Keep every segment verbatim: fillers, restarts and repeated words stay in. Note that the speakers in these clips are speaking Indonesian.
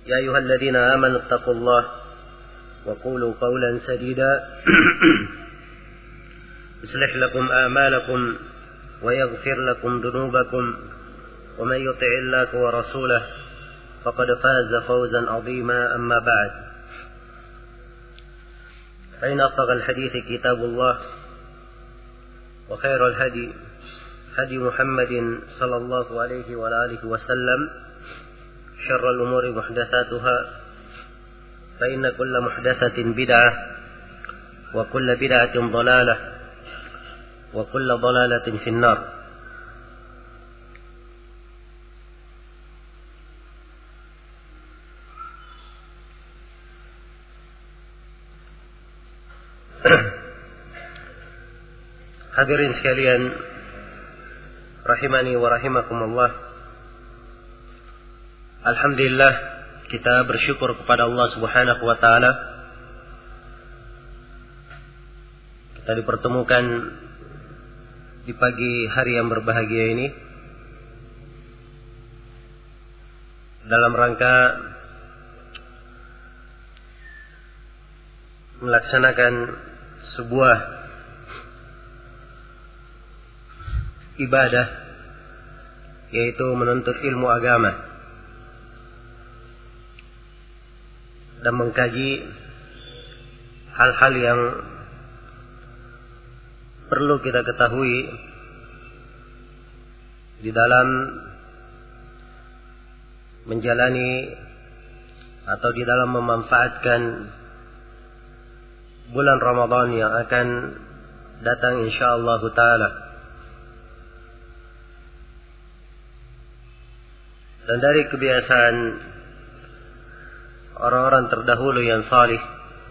يا أيها الذين آمنوا اتقوا الله وقولوا قولا سديدا يصلح لكم أعمالكم ويغفر لكم ذنوبكم ومن يطع الله ورسوله فقد فاز فوزا عظيما. أما بعد، فإن أصدق الحديث كتاب الله وخير الهدي هدي محمد صلى الله عليه وآله وسلم شر الأمور محدثاتها فإن كل محدثة بدعة وكل بدعة ضلالة وكل ضلالة في النار. Hadirin sekalian, rahimani wa rahimakumullah. Alhamdulillah, kita bersyukur kepada Allah Subhanahu wa taala. Kita dipertemukan di pagi hari yang berbahagia ini dalam rangka melaksanakan sebuah ibadah, yaitu menuntut ilmu agama dan mengkaji hal-hal yang perlu kita ketahui di dalam menjalani atau di dalam memanfaatkan bulan Ramadan yang akan datang insyaallah taala. Dan dari kebiasaan orang-orang terdahulu yang salih,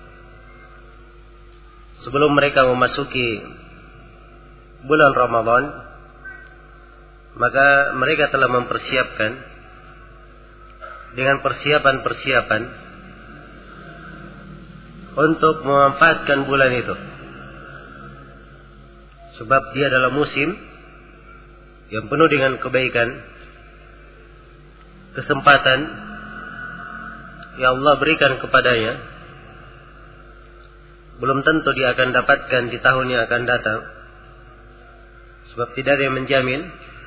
sebelum mereka memasuki bulan Ramadan, maka mereka telah mempersiapkan dengan persiapan-persiapan untuk memanfaatkan bulan itu. Sebab dia adalah musim yang penuh dengan kebaikan, kesempatan yang Allah berikan kepadanya belum tentu dia akan dapatkan di tahun yang akan datang. Sebab tidak ada yang menjamin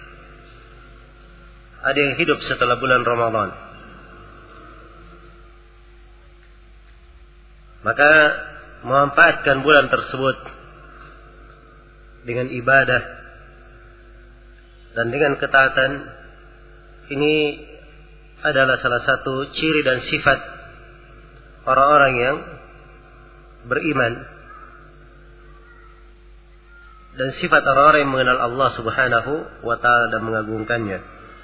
ada yang hidup setelah bulan Ramadan. Maka memanfaatkan bulan tersebut dengan ibadah dan dengan ketaatan ini adalah salah satu ciri dan sifat orang-orang yang beriman dan sifat orang-orang yang mengenal Allah Subhanahu wa taala dan mengagungkannya.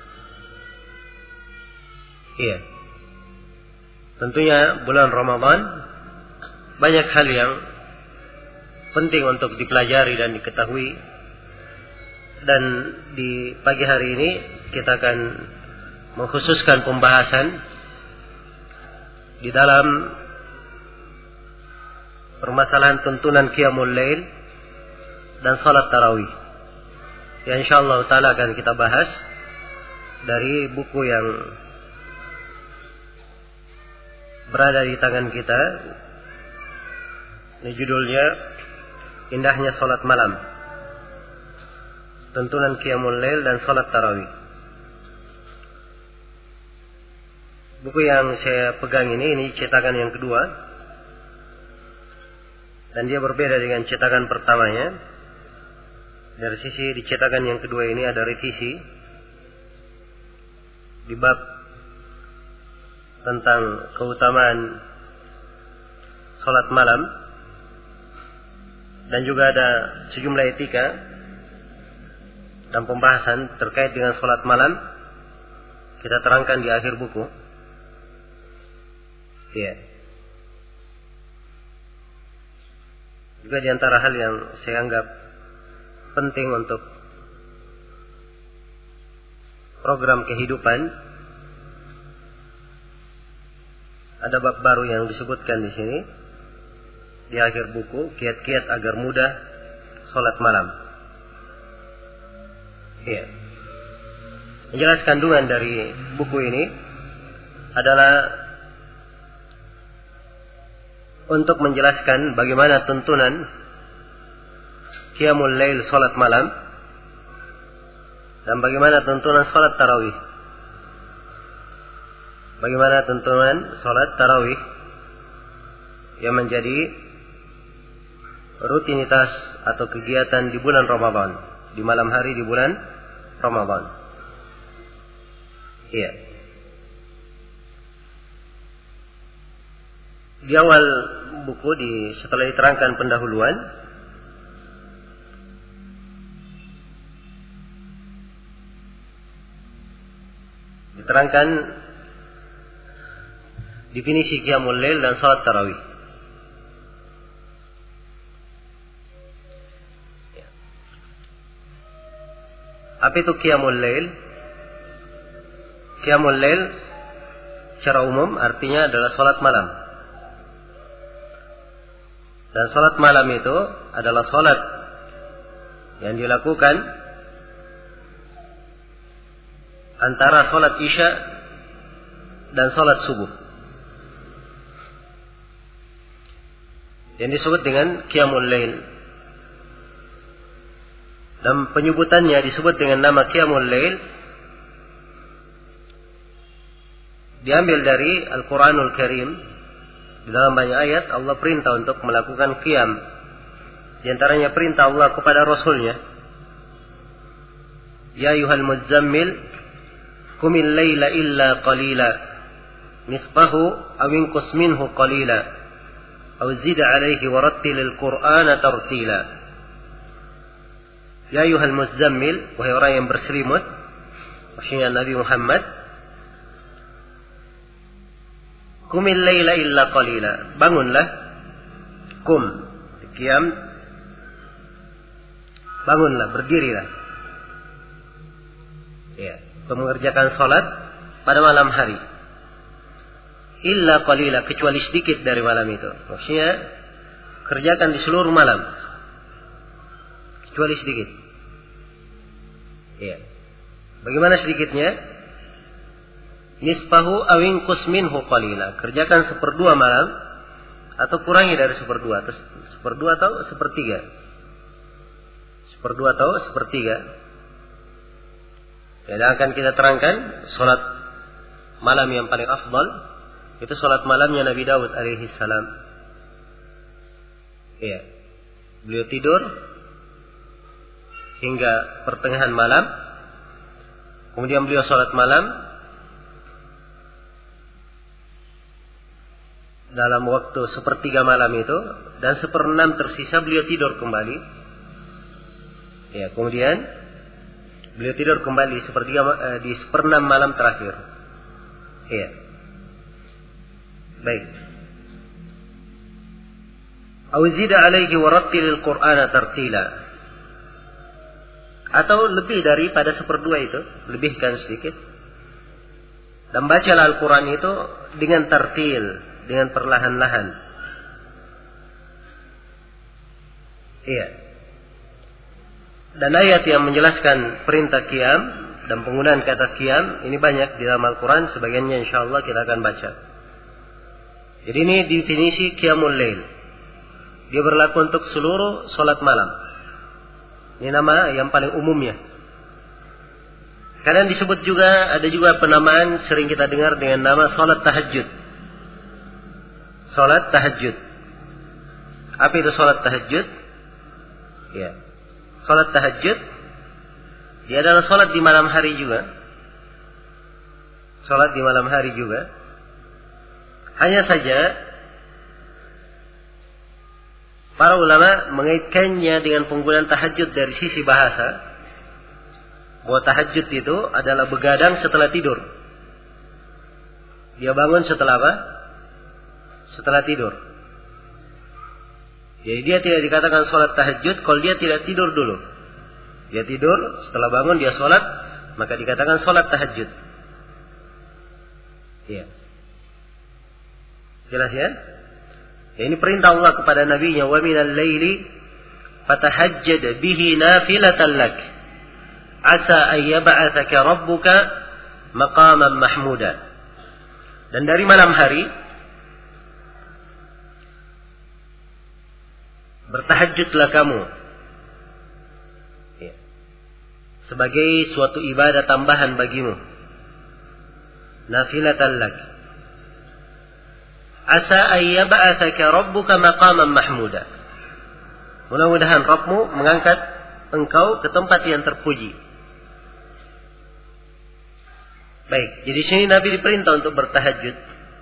Iya. Tentunya bulan Ramadan banyak hal yang penting untuk dipelajari dan diketahui, dan di pagi hari ini kita akan mengkhususkan pembahasan di dalam permasalahan tuntunan qiyamul lail dan salat tarawih. Ya, insyaallah taala akan kita bahas dari buku yang berada di tangan kita. Ini judulnya Indahnya Salat Malam, Tuntunan Qiyamul Lail dan Salat Tarawih. Buku yang saya pegang ini, ini cetakan yang kedua, dan dia berbeda dengan cetakan pertamanya. Dari sisi di cetakan yang kedua ini ada revisi di bab tentang keutamaan salat malam, dan juga ada sejumlah etika dan pembahasan terkait dengan salat malam. Kita terangkan di akhir buku. Ya. Juga di antara hal yang saya anggap penting untuk program kehidupan, ada bab baru yang disebutkan di sini di akhir buku, kiat-kiat agar mudah salat malam. Ya. Menjelaskan kandungan dari buku ini adalah untuk menjelaskan bagaimana tuntunan qiyamul lail, salat malam, dan bagaimana tuntunan salat tarawih. Bagaimana tuntunan salat tarawih yang menjadi rutinitas atau kegiatan di bulan Ramadan, di malam hari di bulan Ramadan. Iya. Di awal buku, di setelah diterangkan pendahuluan, diterangkan definisi qiyamul lail dan salat tarawih. Apa itu qiyamul lail? Qiyamul lail secara umum artinya adalah salat malam. Dan salat malam itu adalah salat yang dilakukan antara salat isya dan salat subuh, yang disebut dengan qiyamul lail. Dan penyebutannya disebut dengan nama qiyamul lail diambil dari Al-Quranul Karim. Di dalam banyak ayat Allah perintah untuk melakukan qiyam. Di antaranya perintah Allah kepada Rasulnya, ya ayyuhal muzammil qumil laila illa qalila nisfahu aw inqus minhu qalila aw zid alayhi warattilil qur'ana tartila. Ya ayyuhal muzammil, wahai orang yang berselimut, maksudnya Nabi Muhammad, qumil laila illa qalila, bangunlah, kum, qiyam, bangunlah, berdirilah, ya, untuk mengerjakan salat pada malam hari. Illa qalila, kecuali sedikit dari malam itu. Maksudnya kerjakan di seluruh malam, kecuali sedikit. Ya. Bagaimana sedikitnya? Nisfahu awin kusminhu qalila, kerjakan seperdua malam atau kurangi dari seperdua, atau seperdua atau sepertiga, seperdua atau sepertiga. Dan akan kita terangkan salat malam yang paling afdal itu salat malamnya Nabi Daud alaihi salam. Iya, beliau tidur hingga pertengahan malam, kemudian beliau salat malam dalam waktu sepertiga malam itu, dan seperenam tersisa beliau tidur kembali. Ya, kemudian beliau tidur kembali sepertiga eh, di seperenam malam terakhir. Ya, baik. Awzida alaihi warattilil qur'ana tartila. Atau lebih daripada seperdua itu, lebihkan sedikit. Dan bacalah Al-Quran itu dengan tartil, dengan perlahan-lahan. Iya. Dan ayat yang menjelaskan perintah qiyam dan penggunaan kata qiyam ini banyak di dalam Al-Quran. Sebagiannya insyaAllah kita akan baca. Jadi ini definisi qiyamul lail. Dia berlaku untuk seluruh solat malam. Ini nama yang paling umumnya. Kadang disebut juga, ada juga penamaan sering kita dengar dengan nama salat tahajud. Salat tahajud. Apa itu salat tahajud? Ya. Salat tahajud dia adalah salat di malam hari juga. Salat di malam hari juga. Hanya saja para ulama mengaitkannya dengan penggunaan tahajud dari sisi bahasa. Bahwa tahajud itu adalah begadang setelah tidur. Dia bangun setelah apa? Setelah tidur. Jadi dia tidak dikatakan sholat tahajud kalau dia tidak tidur dulu. Dia tidur, setelah bangun dia sholat, maka dikatakan sholat tahajud. Iya. Jelas ya? Ya, ini perintah Allah kepada Nabi-Nya, wa minal laili fatahajjad bihi nafilatan lak asa an yab'atsaka rabbuka maqaman mahmuda. Dan dari malam hari bertahajudlah kamu. Ya. Sebagai suatu ibadah tambahan bagimu. Nafilatan lak. Asa ayyab'atsaka rabbuka maqaman mahmuda. Mudah-mudahan Rabbmu mengangkat engkau ke tempat yang terpuji. Baik, jadi sini Nabi diperintah untuk bertahajud.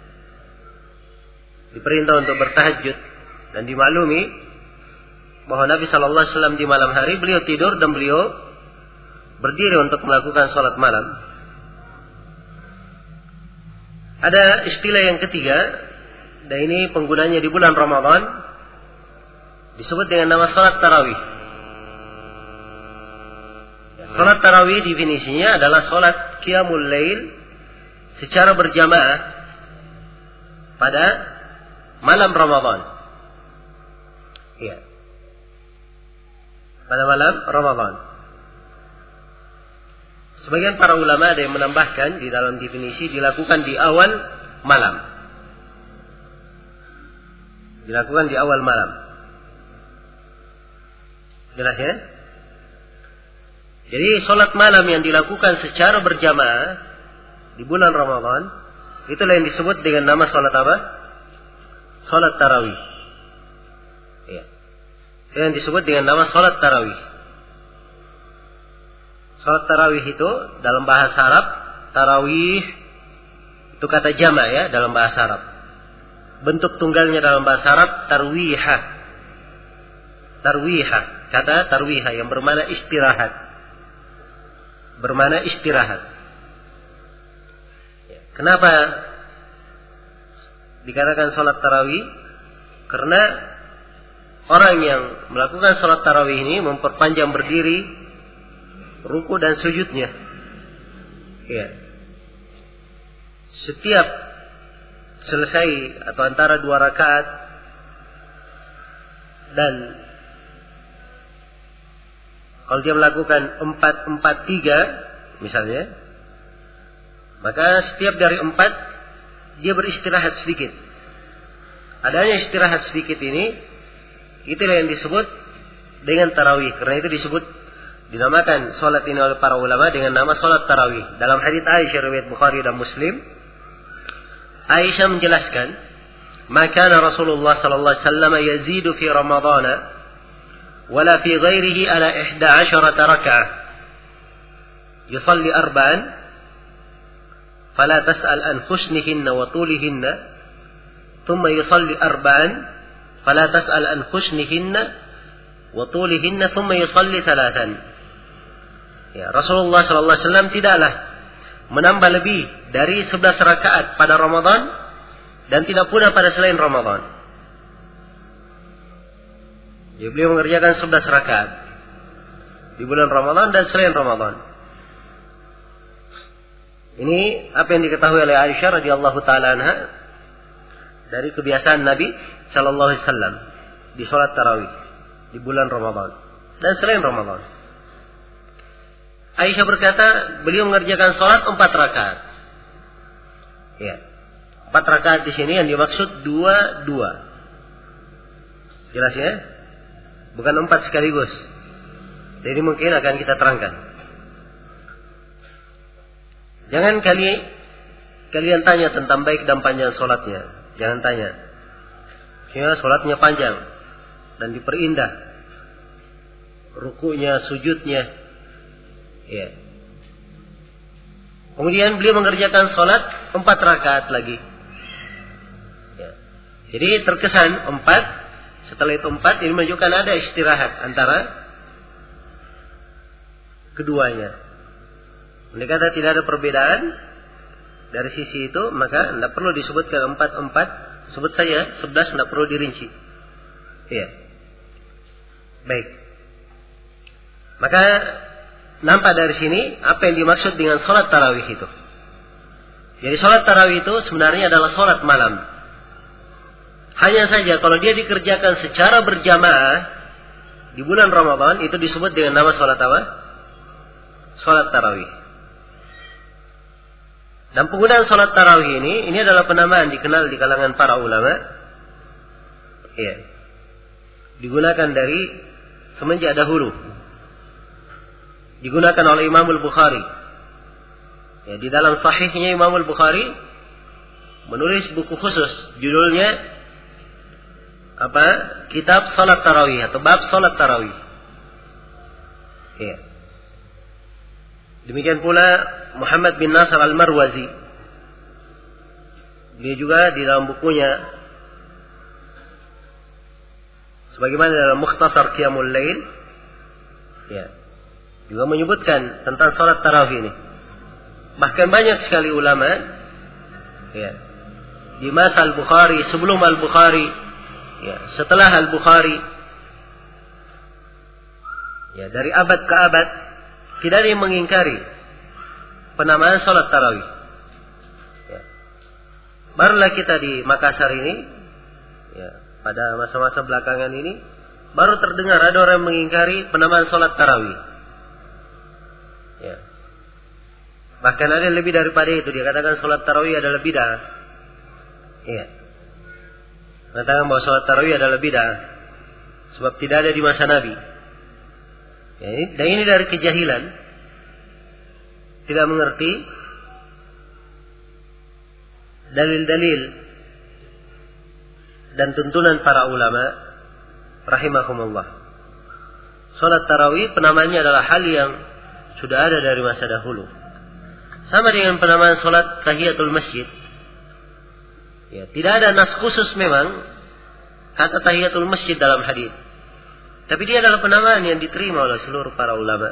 Diperintah untuk bertahajud. Dan dimaklumi bahwa Nabi shallallahu alaihi wasallam di malam hari beliau tidur dan beliau berdiri untuk melakukan sholat malam. Ada istilah yang ketiga, dan ini penggunanya di bulan Ramadan, disebut dengan nama sholat tarawih. Sholat tarawih definisinya adalah sholat qiyamul lail secara berjamaah pada malam Ramadan. Iya. Pada malam Ramadan. Sebagian para ulama ada yang menambahkan di dalam definisi dilakukan di awal malam. Dilakukan di awal malam. Jelas ya? Jadi sholat malam yang dilakukan secara berjamaah di bulan Ramadan, itulah yang disebut dengan nama sholat apa? Sholat tarawih. Ya. Itu yang disebut dengan nama sholat tarawih. Sholat tarawih itu dalam bahasa Arab, tarawih itu kata jama' ya dalam bahasa Arab. Bentuk tunggalnya dalam bahasa Arab tarwiha. Tarwiha, kata tarwiha yang bermakna istirahat. Bermakna istirahat. Kenapa dikatakan sholat tarawih? Karena orang yang melakukan sholat tarawih ini memperpanjang berdiri, ruku dan sujudnya. Ya. Setiap selesai atau antara dua rakaat dan kalau dia melakukan empat empat tiga misalnya, maka setiap dari empat dia beristirahat sedikit. Adanya istirahat sedikit ini, itulah yang disebut dengan tarawih. Karena itu disebut, dinamakan sholat ini oleh para ulama dengan nama sholat tarawih. Dalam hadits Aisyah riwayat Bukhari dan Muslim, Aisyah menjelaskan, maka Rasulullah sallallahu alaihi wasallam yazidu fi Ramadhan ولا في غيره على إحدى عشرة ركعة يصلي أربعا فلا تسأل عن حسنهن وطولهن ثم يصلي أربعا فلا تسأل عن حسنهن وطولهن ثم يصلي ثلاثا. Ya, Rasulullah sallallahu alaihi wasallam tidaklah menambah lebih dari sebelas rakaat pada Ramadan dan tidak pula pada selain Ramadan. Ya, beliau mengerjakan sebelas rakaat di bulan Ramadan dan selain Ramadan. Ini apa yang diketahui oleh Aisyah radhiyallahu taala anha dari kebiasaan Nabi sallallahu alaihi wasallam di salat tarawih di bulan Ramadan dan selain Ramadan. Aisyah berkata, beliau mengerjakan salat empat rakaat. Ya. Empat rakaat di sini yang dimaksud dua dua. Jelas ya? Bukan empat sekaligus. Jadi mungkin akan kita terangkan. Jangan kali kalian tanya tentang baik dan panjang solatnya. Jangan tanya. Karena solatnya panjang dan diperindah. Rukunya, sujudnya. Ya. Kemudian beliau mengerjakan solat empat rakaat lagi. Ya. Jadi terkesan empat. Setelah itu empat, ini menunjukkan ada istirahat antara keduanya. Andai kata tidak ada perbedaan dari sisi itu, maka tidak perlu disebutkan empat-empat. Sebut saja sebelas, tidak perlu dirinci. Iya. Baik. Maka nampak dari sini apa yang dimaksud dengan sholat tarawih itu. Jadi sholat tarawih itu sebenarnya adalah sholat malam. Hanya saja kalau dia dikerjakan secara berjamaah di bulan Ramadan, itu disebut dengan nama sholat apa? Sholat tarawih. Dan penggunaan sholat tarawih ini, ini adalah penamaan dikenal di kalangan para ulama. Ya. digunakan dari semenjak dahulu. Digunakan oleh Imam Al-Bukhari. Ya, di dalam sahihnya Imam Al-Bukhari menulis buku khusus judulnya apa? Kitab Salat Tarawih atau bab Salat Tarawih. Ya. Demikian pula Muhammad bin Nasr Al-Marwazi. Dia juga di dalam bukunya sebagaimana dalam Mukhtasar Qiyamul Lail, ya, juga menyebutkan tentang salat tarawih ini. Bahkan banyak sekali ulama, ya, di masa Al-Bukhari, sebelum Al-Bukhari, ya, setelah Al-Bukhari, ya, dari abad ke abad, tidak ada yang mengingkari penamaan salat tarawih. Ya. Barulah kita di Makassar ini, ya, pada masa-masa belakangan ini, baru terdengar ada orang yang mengingkari penamaan salat tarawih. Ya. Bahkan ada lebih daripada itu, dia katakan salat tarawih adalah bid'ah. Iya. Katakan bahwa salat tarawih adalah bid'ah sebab tidak ada di masa Nabi. Ya, ini, dan ini dari kejahilan, tidak mengerti dalil-dalil dan tuntunan para ulama rahimahumullah. Salat tarawih penamaannya adalah hal yang sudah ada dari masa dahulu. Sama dengan penamaan salat tahiyatul masjid. Ya, tidak ada nas khusus memang kata tahiyatul masjid dalam hadis. Tapi dia adalah penamaan yang diterima oleh seluruh para ulama.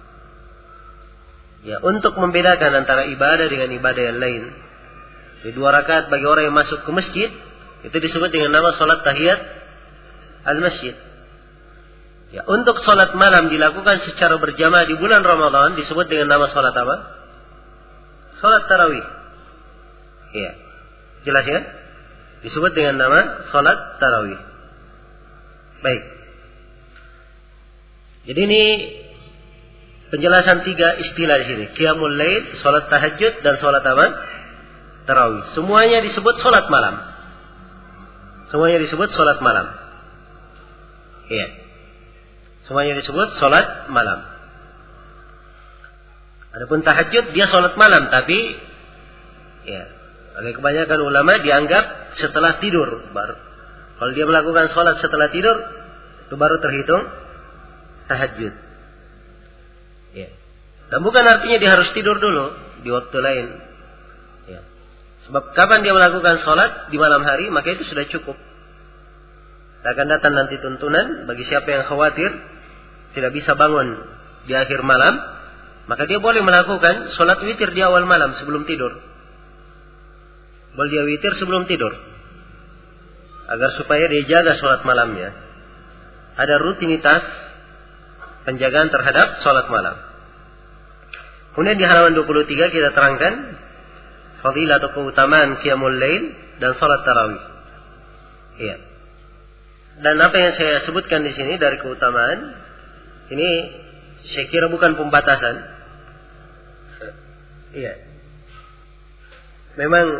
Ya, untuk membedakan antara ibadah dengan ibadah yang lain. Di dua rakaat bagi orang yang masuk ke masjid itu disebut dengan nama salat tahiyat al-masjid. Ya, untuk salat malam dilakukan secara berjamaah di bulan Ramadan disebut dengan nama salat apa? Salat tarawih. Iya. Jelas ya? Disebut dengan nama salat tarawih. Baik. Jadi ini penjelasan tiga istilah di sini. Qiyamul Lail, salat tahajud dan salat apa? Tarawih. Semuanya disebut salat malam. Semuanya disebut salat malam. Iya. Semuanya disebut salat malam. Adapun tahajud dia salat malam, tapi ya, oleh kebanyakan ulama dianggap setelah tidur baru. Kalau dia melakukan salat setelah tidur itu baru terhitung tahajud. Ya. Dan bukan artinya dia harus tidur dulu di waktu lain. Ya. Sebab kapan dia melakukan salat di malam hari, maka itu sudah cukup. Akan datang nanti tuntunan bagi siapa yang khawatir tidak bisa bangun di akhir malam. Maka dia boleh melakukan sholat witir di awal malam sebelum tidur. Boleh dia witir sebelum tidur. Agar supaya dia jaga sholat malamnya. Ada rutinitas penjagaan terhadap sholat malam. Kemudian di halaman dua puluh tiga kita terangkan fadilah atau keutamaan qiyamul lail dan sholat tarawih. Iya. Dan apa yang saya sebutkan di sini dari keutamaan ini saya kira bukan pembatasan. Iya. Memang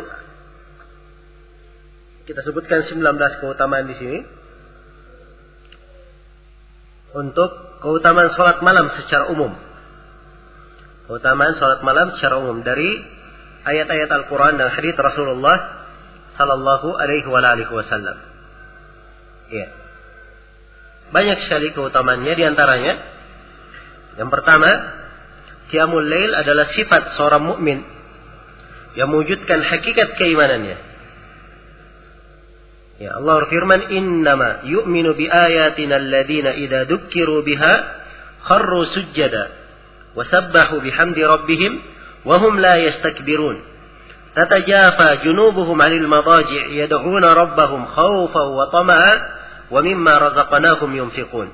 kita sebutkan sembilan belas keutamaan di sini. Untuk keutamaan salat malam secara umum. Keutamaan salat malam secara umum dari ayat-ayat Al-Quran dan hadits Rasulullah sallallahu alaihi wasallam. Iya. Banyak sekali keutamaannya, di antaranya yang pertama, qiyamul lail adalah sifat seorang mukmin yang mewujudkan hakikat keimanannya. Ya, Allah berfirman, "Innama yu'minu bi ayatina alladziina idza dzukkiru biha kharru sujjada wa sabbahu bihamdi rabbihim wa hum la yastakbirun. Tatajafa junubuhum 'anil madaji' yad'una rabbahum khaufan wa tama'an wa mimma razaqnahum yunfiqun."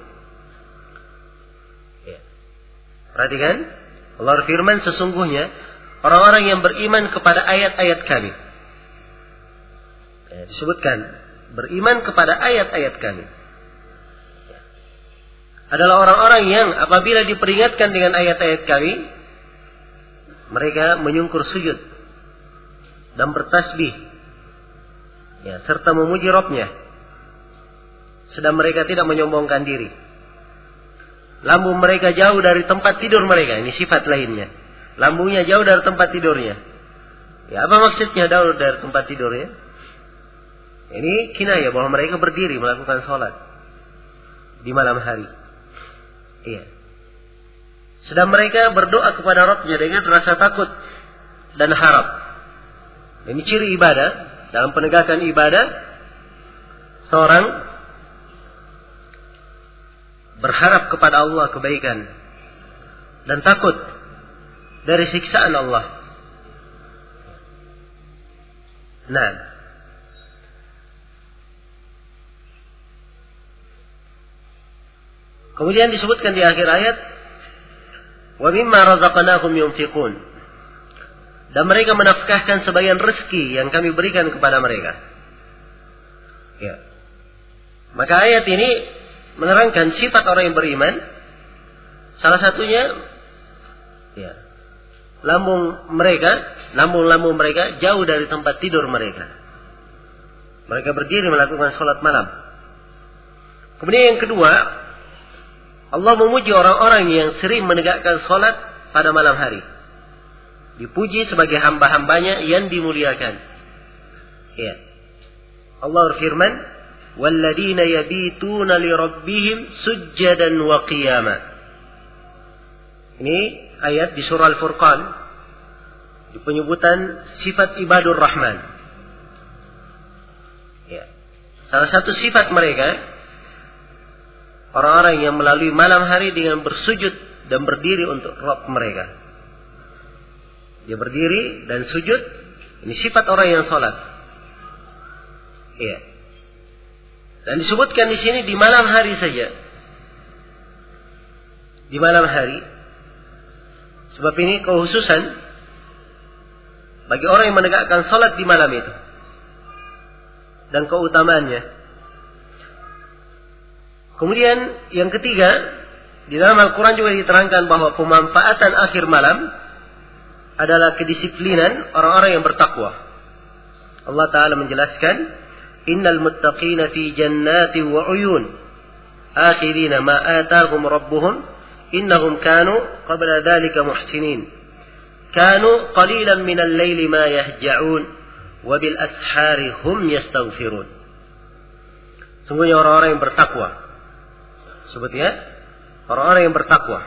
Perhatikan, Allah berfirman, sesungguhnya orang-orang yang beriman kepada ayat-ayat kami. Ya, disebutkan, beriman kepada ayat-ayat kami. Ya. Adalah orang-orang yang apabila diperingatkan dengan ayat-ayat kami, mereka menyungkur sujud dan bertasbih. Ya, serta memuji Rabbnya. sedang mereka tidak menyombongkan diri. Lambung mereka jauh dari tempat tidur mereka. Ini sifat lainnya. Lambungnya jauh dari tempat tidurnya. Ya, apa maksudnya jauh dari tempat tidurnya? Ini kinayah bahwa mereka berdiri melakukan sholat di malam hari. Iya. Sedang mereka berdoa kepada Rabbnya dengan rasa takut dan harap. Ini ciri ibadah. Dalam penegakan ibadah, seorang berharap kepada Allah kebaikan dan takut dari siksaan Allah. Nah, kemudian disebutkan di akhir ayat, wa mimma razaqnahum yunfiqun. Dan mereka menafkahkan sebagian rezeki yang kami berikan kepada mereka. Ya. Maka ayat ini menerangkan sifat orang yang beriman. Salah satunya, ya, lambung mereka, lambung-lambung mereka jauh dari tempat tidur mereka. Mereka berdiri melakukan sholat malam. Kemudian yang kedua, Allah memuji orang-orang yang sering menegakkan sholat pada malam hari. Dipuji sebagai hamba-hambanya yang dimuliakan. Ya. Allah berfirman, "Walladzina yabituna li rabbihim sujjadan wa qiyama." Ini ayat di surah Al-Furqan. Di penyebutan sifat ibadur Rahman. Ya. Salah satu sifat mereka, orang-orang yang melalui malam hari dengan bersujud dan berdiri untuk Rabb mereka. Dia berdiri dan sujud. Ini sifat orang yang sholat. Iya. Dan disebutkan di sini di malam hari saja. Di malam hari. Sebab ini kekhususan bagi orang yang menegakkan sholat di malam itu. Dan keutamaannya. Kemudian yang ketiga, di dalam Al-Quran juga diterangkan bahwa pemanfaatan akhir malam adalah kedisiplinan orang-orang yang bertakwa. Allah Ta'ala menjelaskan, innal muttaqina fi jannati wa uyun akhirina ma atahum rabbuhum innahum kanu qabla dhalika muhsinin kanu qalilan minal layli ma yahja'un wa bil ashari hum yastaghfirun. Sungguhnya orang-orang yang bertakwa. Sebutnya orang-orang yang bertakwa.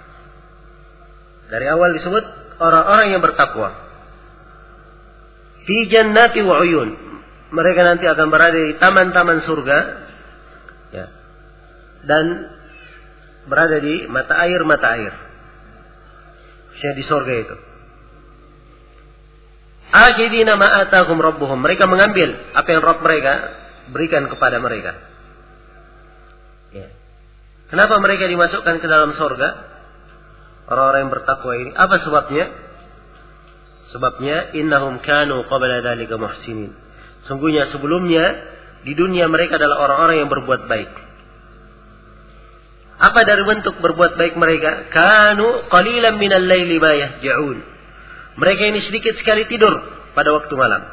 Dari awal disebut orang-orang yang bertakwa. Fi jannati wa uyun. Mereka nanti akan berada di taman-taman surga. Ya. Dan berada di mata air-mata air. Maksudnya di surga itu. Akhidina ma atahum rabbuhum. Mereka mengambil apa yang Rabb mereka berikan kepada mereka. Ya. Kenapa mereka dimasukkan ke dalam surga? Orang-orang yang bertakwa ini. Apa sebabnya? Sebabnya innahum kanu qabla dzalika muhsinin. Sungguhnya sebelumnya di dunia mereka adalah orang-orang yang berbuat baik. Apa dari bentuk berbuat baik mereka? Kanu qalilan minal laili ma yahja'un. Mereka ini sedikit sekali tidur pada waktu malam.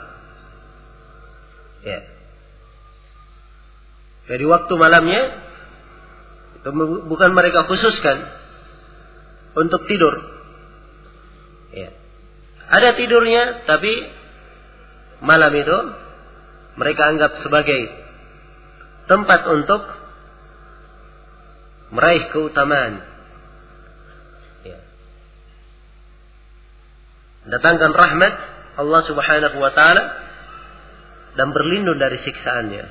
Ya. Jadi waktu malamnya itu bukan mereka khususkan untuk tidur. Ya. Ada tidurnya, tapi malam itu mereka anggap sebagai tempat untuk meraih keutamaan. Ya. Datangkan rahmat Allah Subhanahu wa Ta'ala dan berlindung dari siksaannya.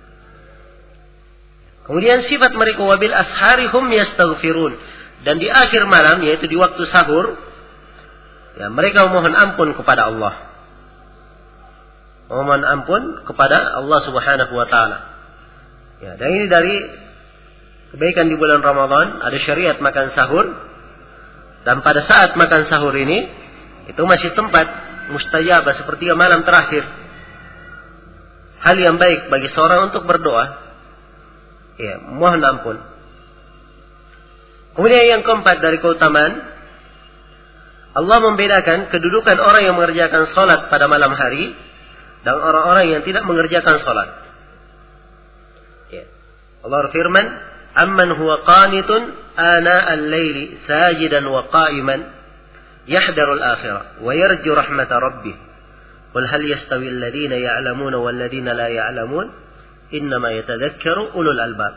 Kemudian sifat mereka wabil ashari hum yastaghfirun. Dan di akhir malam, yaitu di waktu sahur, ya, mereka memohon ampun kepada Allah. Memohon ampun kepada Allah Subhanahu wa Ta'ala. Ya, dan ini dari kebaikan di bulan Ramadan, ada syariat makan sahur. Dan pada saat makan sahur ini, itu masih tempat mustajabah seperti malam terakhir. Hal yang baik bagi seorang untuk berdoa. Ya, mohon ampun. Kemudian yang keempat dari keutamaan, Allah membedakan kedudukan orang yang mengerjakan sholat pada malam hari dan orang-orang yang tidak mengerjakan sholat. Ya. Allah berfirman, "Amman huwa qanitun ana al-laili sajidan wa qa'iman yahdaru al-akhirah wa yarju rahmata rabbih. Qul hal yastawi alladhina ya'lamuna wal ladhina la ya'lamun? Innama yatadhakkaru ulul albab."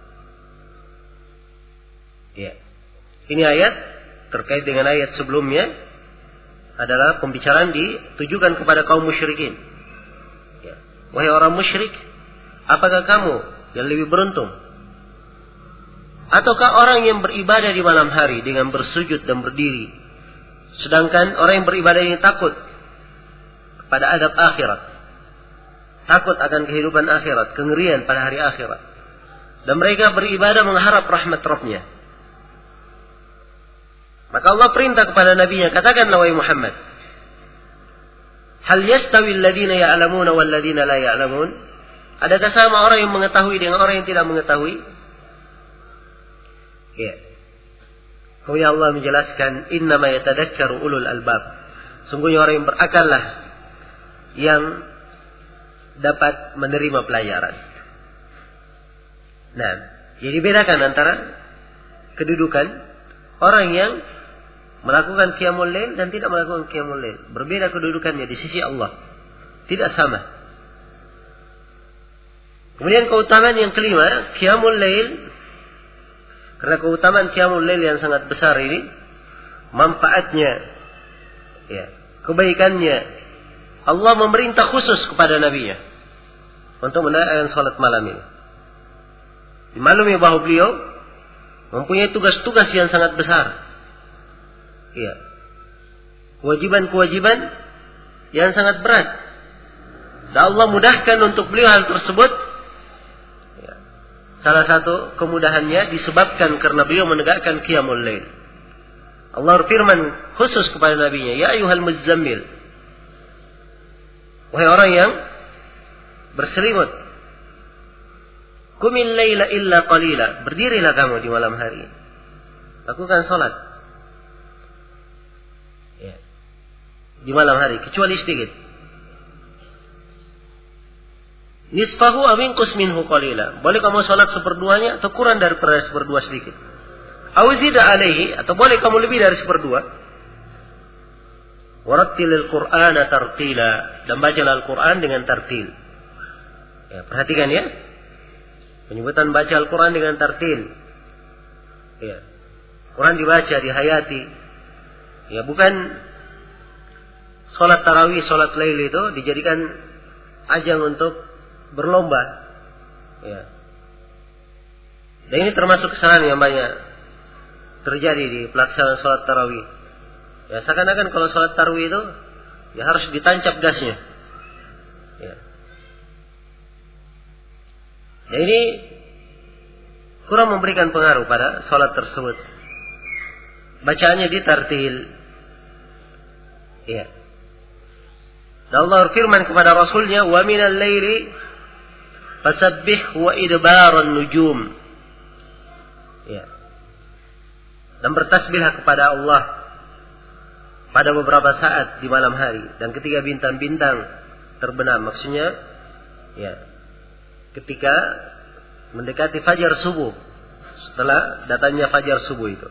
Ya. Ini ayat terkait dengan ayat sebelumnya adalah pembicaraan ditujukan kepada kaum musyrikin. Ya. Wahai orang musyrik, apakah kamu yang lebih beruntung? Ataukah orang yang beribadah di malam hari dengan bersujud dan berdiri, sedangkan orang yang beribadah ini takut pada adab akhirat, takut akan kehidupan akhirat, kengerian pada hari akhirat, dan mereka beribadah mengharap rahmat Rabb-Nya. Maka Allah perintah kepada Nabi-Nya, katakanlah wahai Muhammad, hal yastawi alladhina ya'lamuna wal ladhina la ya'lamun? Adakah sama orang yang mengetahui dengan orang yang tidak mengetahui? Ya. Kemudian Allah menjelaskan, innama yatadakkaru ulul albab. Sungguhnya orang yang berakal lah yang dapat menerima pelajaran. Nah, jadi bedakan antara kedudukan orang yang melakukan qiyamul lail dan tidak melakukan qiyamul lail. Berbeda kedudukannya di sisi Allah. Tidak sama. Kemudian keutamaan yang kelima, qiyamul lail. Karena keutamaan qiyamul lail yang sangat besar ini, manfaatnya, ya, kebaikannya, Allah memerintah khusus kepada Nabi-Nya untuk menunaikan salat malam ini. Dimaklumi bahwa beliau mempunyai tugas-tugas yang sangat besar. Ya. Kewajiban-kewajiban yang sangat berat. Dan Allah mudahkan untuk beliau hal tersebut. Ya. Salah satu kemudahannya disebabkan karena beliau menegakkan qiyamul lail. Allah berfirman khusus kepada Nabi-Nya, ya ayyuhal muzzammil. Wahai orang yang berselimut, qumil laila illa qalila. Berdirilah kamu di malam hari. Lakukan salat. Ya. Di malam hari, kecuali sedikit. Nisfahu aminkus minhu qalila. Boleh kamu salat seperduanya atau kurang daripada seperdua sedikit. Auzida alaihi, atau boleh kamu lebih dari seperdua. Warattilil Qur'ana tartila, dan bacalah Al-Quran dengan tartil. Ya, perhatikan ya. Penyebutan baca Al-Quran dengan tartil. Ya. Quran dibaca, dihayati. Ya, bukan salat tarawih, salat lail itu dijadikan ajang untuk berlomba. Ya. Dan ini termasuk kesalahan yang banyak terjadi di pelaksanaan salat tarawih. Ya, seakan-akan kalau salat tarawih itu ya harus ditancap gasnya. Ya. Dan ini kurang memberikan pengaruh pada salat tersebut. Bacaannya ditartil. Ya. Dan Allah berfirman kepada Rasulnya, wa minal laili fasabbih wa idbaran nujum. Ya. Dan bertasbihlah kepada Allah pada beberapa saat di malam hari dan ketika bintang-bintang terbenam. Maksudnya, ya, ketika mendekati fajar subuh, setelah datangnya fajar subuh itu.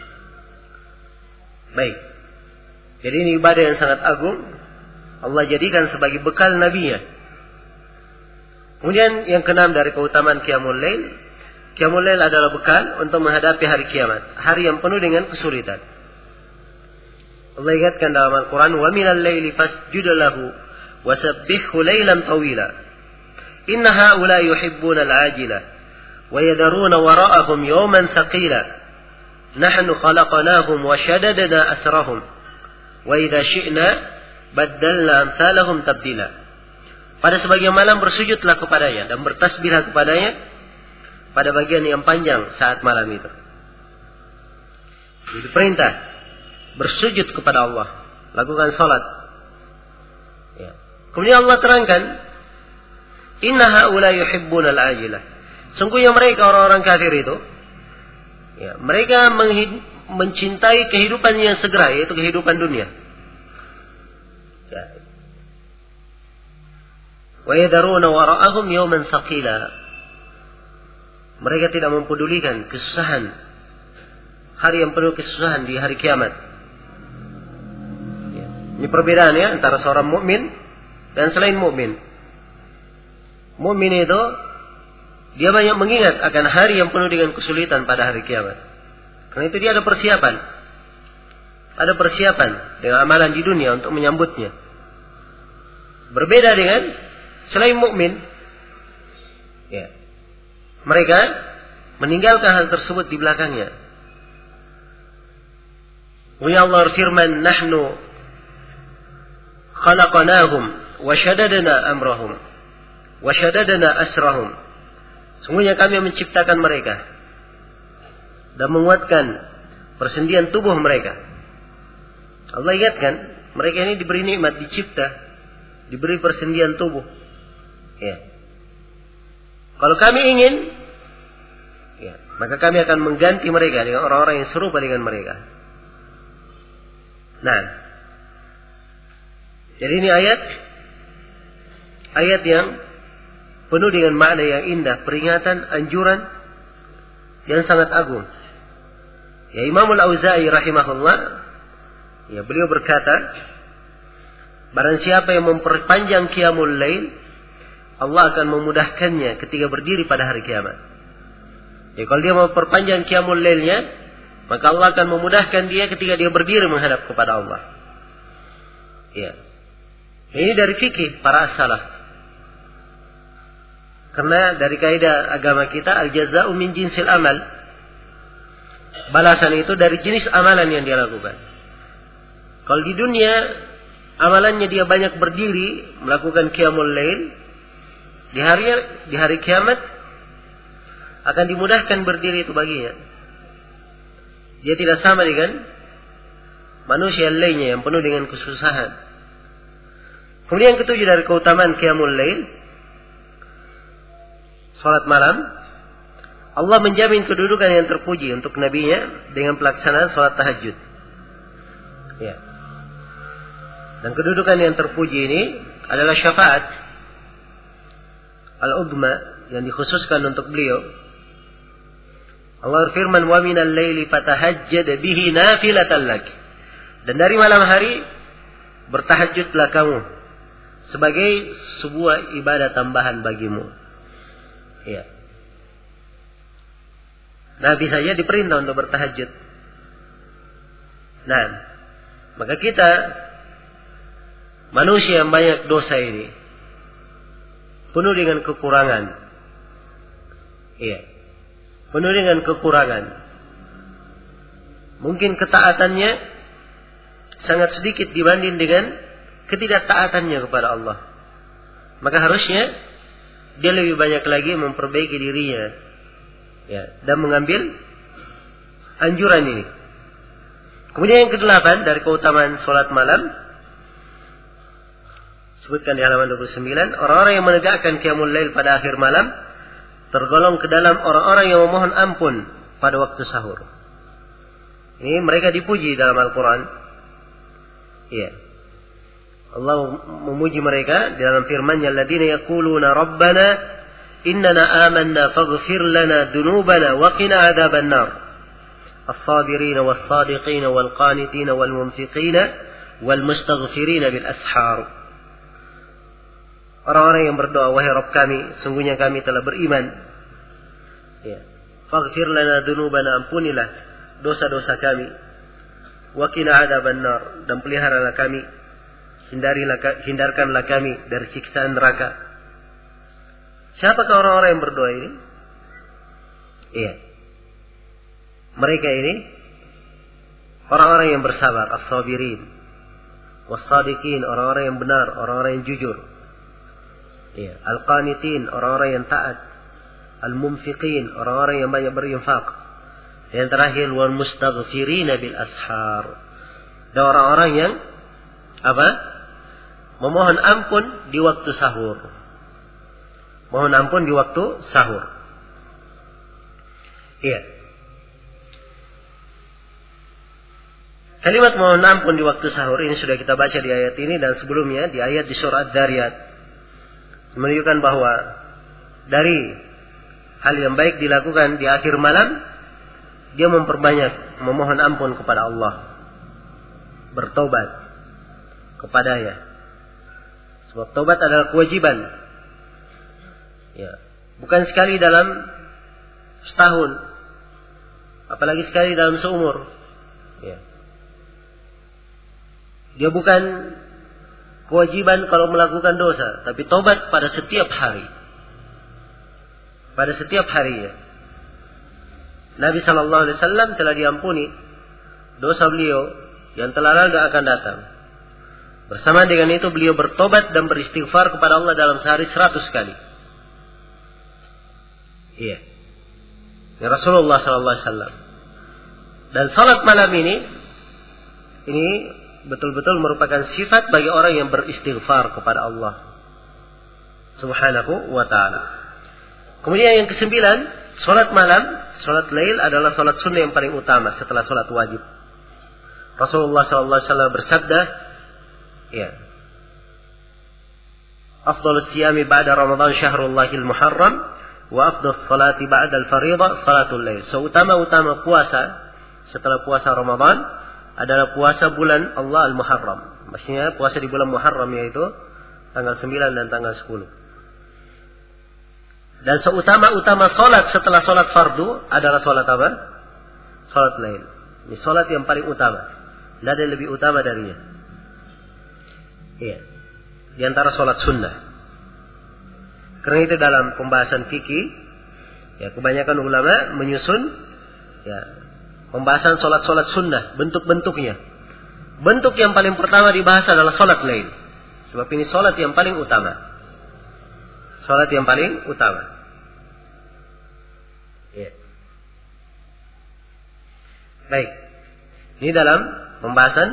Baik. Jadi ini ibadah yang sangat agung. Allah jadikan sebagai bekal Nabi-Nya. Kemudian yang keenam dari keutamaan qiyamul lail. Qiyamul lail adalah bekal untuk menghadapi hari kiamat. Hari yang penuh dengan kesulitan. Allah ingatkan dalam Al-Quran, wa minal laili fasjud lahu wa sabbihhu lailan tawila. Inna haula yuhibbuna al-ajila wa yadaruna wara'ahum yawman thaqila. Nahnu khalaqnahum wa shadadna asrahum wa idza syi'na baddalna amsalahum tabdila. Pada sebagian malam bersujudlah kepadanya dan bertasbihlah kepadanya pada bagian yang panjang saat malam itu. Itu perintah bersujud kepada Allah, lakukan salat. Ya. Kemudian Allah terangkan, inna haula yuhibbuna al-ajilah. Sungguhnya mereka orang-orang kafir itu, ya, mereka mencintai kehidupan yang segera, yaitu kehidupan dunia. Ya. Wa yadaruna wara'ahum yawman thaqila. Mereka tidak mempedulikan kesusahan, hari yang penuh kesusahan di hari kiamat. Ya. Ini perbedaannya antara seorang mukmin dan selain mukmin. Mukmin itu dia banyak mengingat akan hari yang penuh dengan kesulitan pada hari kiamat. Karena itu dia ada persiapan. Ada persiapan dengan amalan di dunia untuk menyambutnya. Berbeda dengan selain mukmin. Ya. Mereka meninggalkan hal tersebut di belakangnya. Ya Allah firman, nahnu khalaqnahum wa shaddadna amrahum wa shaddadna asrahum. Sungguhnya kami menciptakan mereka dan menguatkan persendian tubuh mereka. Allah ingatkan, mereka ini diberi nikmat, dicipta, diberi persendian tubuh. Ya. Kalau kami ingin, ya, maka kami akan mengganti mereka dengan orang-orang yang serupa dengan mereka. Nah, jadi ini ayat, ayat yang penuh dengan makna yang indah, peringatan, anjuran yang sangat agung. Ya, Imamul Auza'i rahimahullah, ya, beliau berkata, barang siapa yang memperpanjang qiyamul lail, Allah akan memudahkannya ketika berdiri pada hari kiamat. Ya, kalau dia mau perpanjang qiyamul lailnya, maka Allah akan memudahkan dia ketika dia berdiri menghadap kepada Allah. Ya. Ini dari fikih para as-salaf. Karena dari kaidah agama kita, al-jaza'u min jinsil amal. Balasan itu dari jenis amalan yang dia lakukan. Kalau di dunia amalannya dia banyak berdiri melakukan qiyamul lail, Di hari di hari kiamat akan dimudahkan berdiri itu baginya. Dia tidak sama dengan manusia lainnya yang penuh dengan kesusahan. Kemudian yang ketujuh dari keutamaan qiyamul lail, salat malam, Allah menjamin kedudukan yang terpuji untuk nabinya dengan pelaksanaan salat tahajud. Ya. Dan kedudukan yang terpuji ini adalah syafaat al-udma yang dikhususkan untuk beliau. Allah firman, wa minal laili fatahajjad bihi nafilatan lak. Dan dari malam hari bertahajudlah kamu sebagai sebuah ibadah tambahan bagimu. Ya. Nabi saja diperintah untuk bertahajud. Nah, maka kita manusia yang banyak dosa ini penuh dengan kekurangan. Iya. Penuh dengan kekurangan. Mungkin ketaatannya sangat sedikit dibanding dengan ketidaktaatannya kepada Allah. Maka harusnya dia lebih banyak lagi memperbaiki dirinya. Ya, dan mengambil anjuran ini. Kemudian yang kedelapan dari keutamaan salat malam, sebutkan di halaman dua puluh sembilan, orang-orang yang menegakkan qiyamul lail pada akhir malam tergolong ke dalam orang-orang yang memohon ampun pada waktu sahur. Ini mereka dipuji dalam Al-Quran. Iya. Allah memuji mereka di dalam firman-Nya, alladzina yaquluna rabbana innana amanna faghfir lana dzunubana wa qina adzaban nar. As-sabirina was-sadiqina wal-qanitina wal-munfiqina wal-mustaghfirina bil ashar. Orang-orang yang berdoa, wahai Rabb kami, sungguhnya kami telah beriman. Ya. Faghfir lana dzunubana, ampunilah dosa-dosa kami. Wa qina adzaban nar, dan peliharalah kami, hindarilah hindarkanlah kami dari siksaan neraka. Siapakah orang-orang yang berdoa ini? Iya. Mereka ini orang-orang yang bersabar, as-sabirin, was-sadiqin, orang-orang yang benar, orang-orang yang jujur. Ya, al-qanitin, orang-orang yang taat, al-munfiqin, orang-orang yang banyak berinfak. Yang terakhir, wal mustaghfirina bil ashar, dan orang-orang yang apa? Memohon ampun di waktu sahur. Mohon ampun di waktu sahur. Iya. Kalimat mohon ampun di waktu sahur ini sudah kita baca di ayat ini dan sebelumnya di ayat di surah Ad-Dzariyat, menunjukkan bahwa dari hal yang baik dilakukan di akhir malam, dia memperbanyak memohon ampun kepada Allah, bertobat kepadanya. Sebab tobat adalah kewajiban. Ya, bukan sekali dalam setahun, apalagi sekali dalam seumur. Ya. Dia bukan kewajiban kalau melakukan dosa, tapi tobat pada setiap hari. Pada setiap harinya. Nabi Shallallahu Alaihi Wasallam telah diampuni dosa beliau yang telah lalu akan datang. Bersama dengan itu beliau bertobat dan beristighfar kepada Allah dalam sehari seratus kali. Iya. Ya Rasulullah Shallallahu Alaihi Wasallam. Dan salat malam ini, ini betul-betul merupakan sifat bagi orang yang beristighfar kepada Allah Subhanahu wa Ta'ala. Kemudian yang kesembilan, salat malam, salat lail adalah salat sunnah yang paling utama setelah salat wajib. Rasulullah Sallallahu Alaihi Wasallam bersabda, ya, afdalus siyami ba'da Ramadan syahrullahil muharram, wa afdalus salati ba'da al-fariḍah salatul lail. Seutama-utama puasa setelah puasa Ramadan adalah puasa bulan Allah al-Muharram. Maksudnya puasa di bulan Muharram, yaitu tanggal sembilan dan tanggal sepuluh. Dan seutama-utama solat setelah solat fardu adalah solat apa? Solat lail. Ini solat yang paling utama. Tidak ada yang lebih utama darinya. Iya. Di antara solat sunnah. Karena itu dalam pembahasan fikih, ya, kebanyakan ulama menyusun, ya, pembahasan solat-solat sunnah, bentuk-bentuknya. Bentuk yang paling pertama dibahas adalah solat lail. Sebab ini solat yang paling utama. Salat yang paling utama. Ya. Baik. Ini dalam pembahasan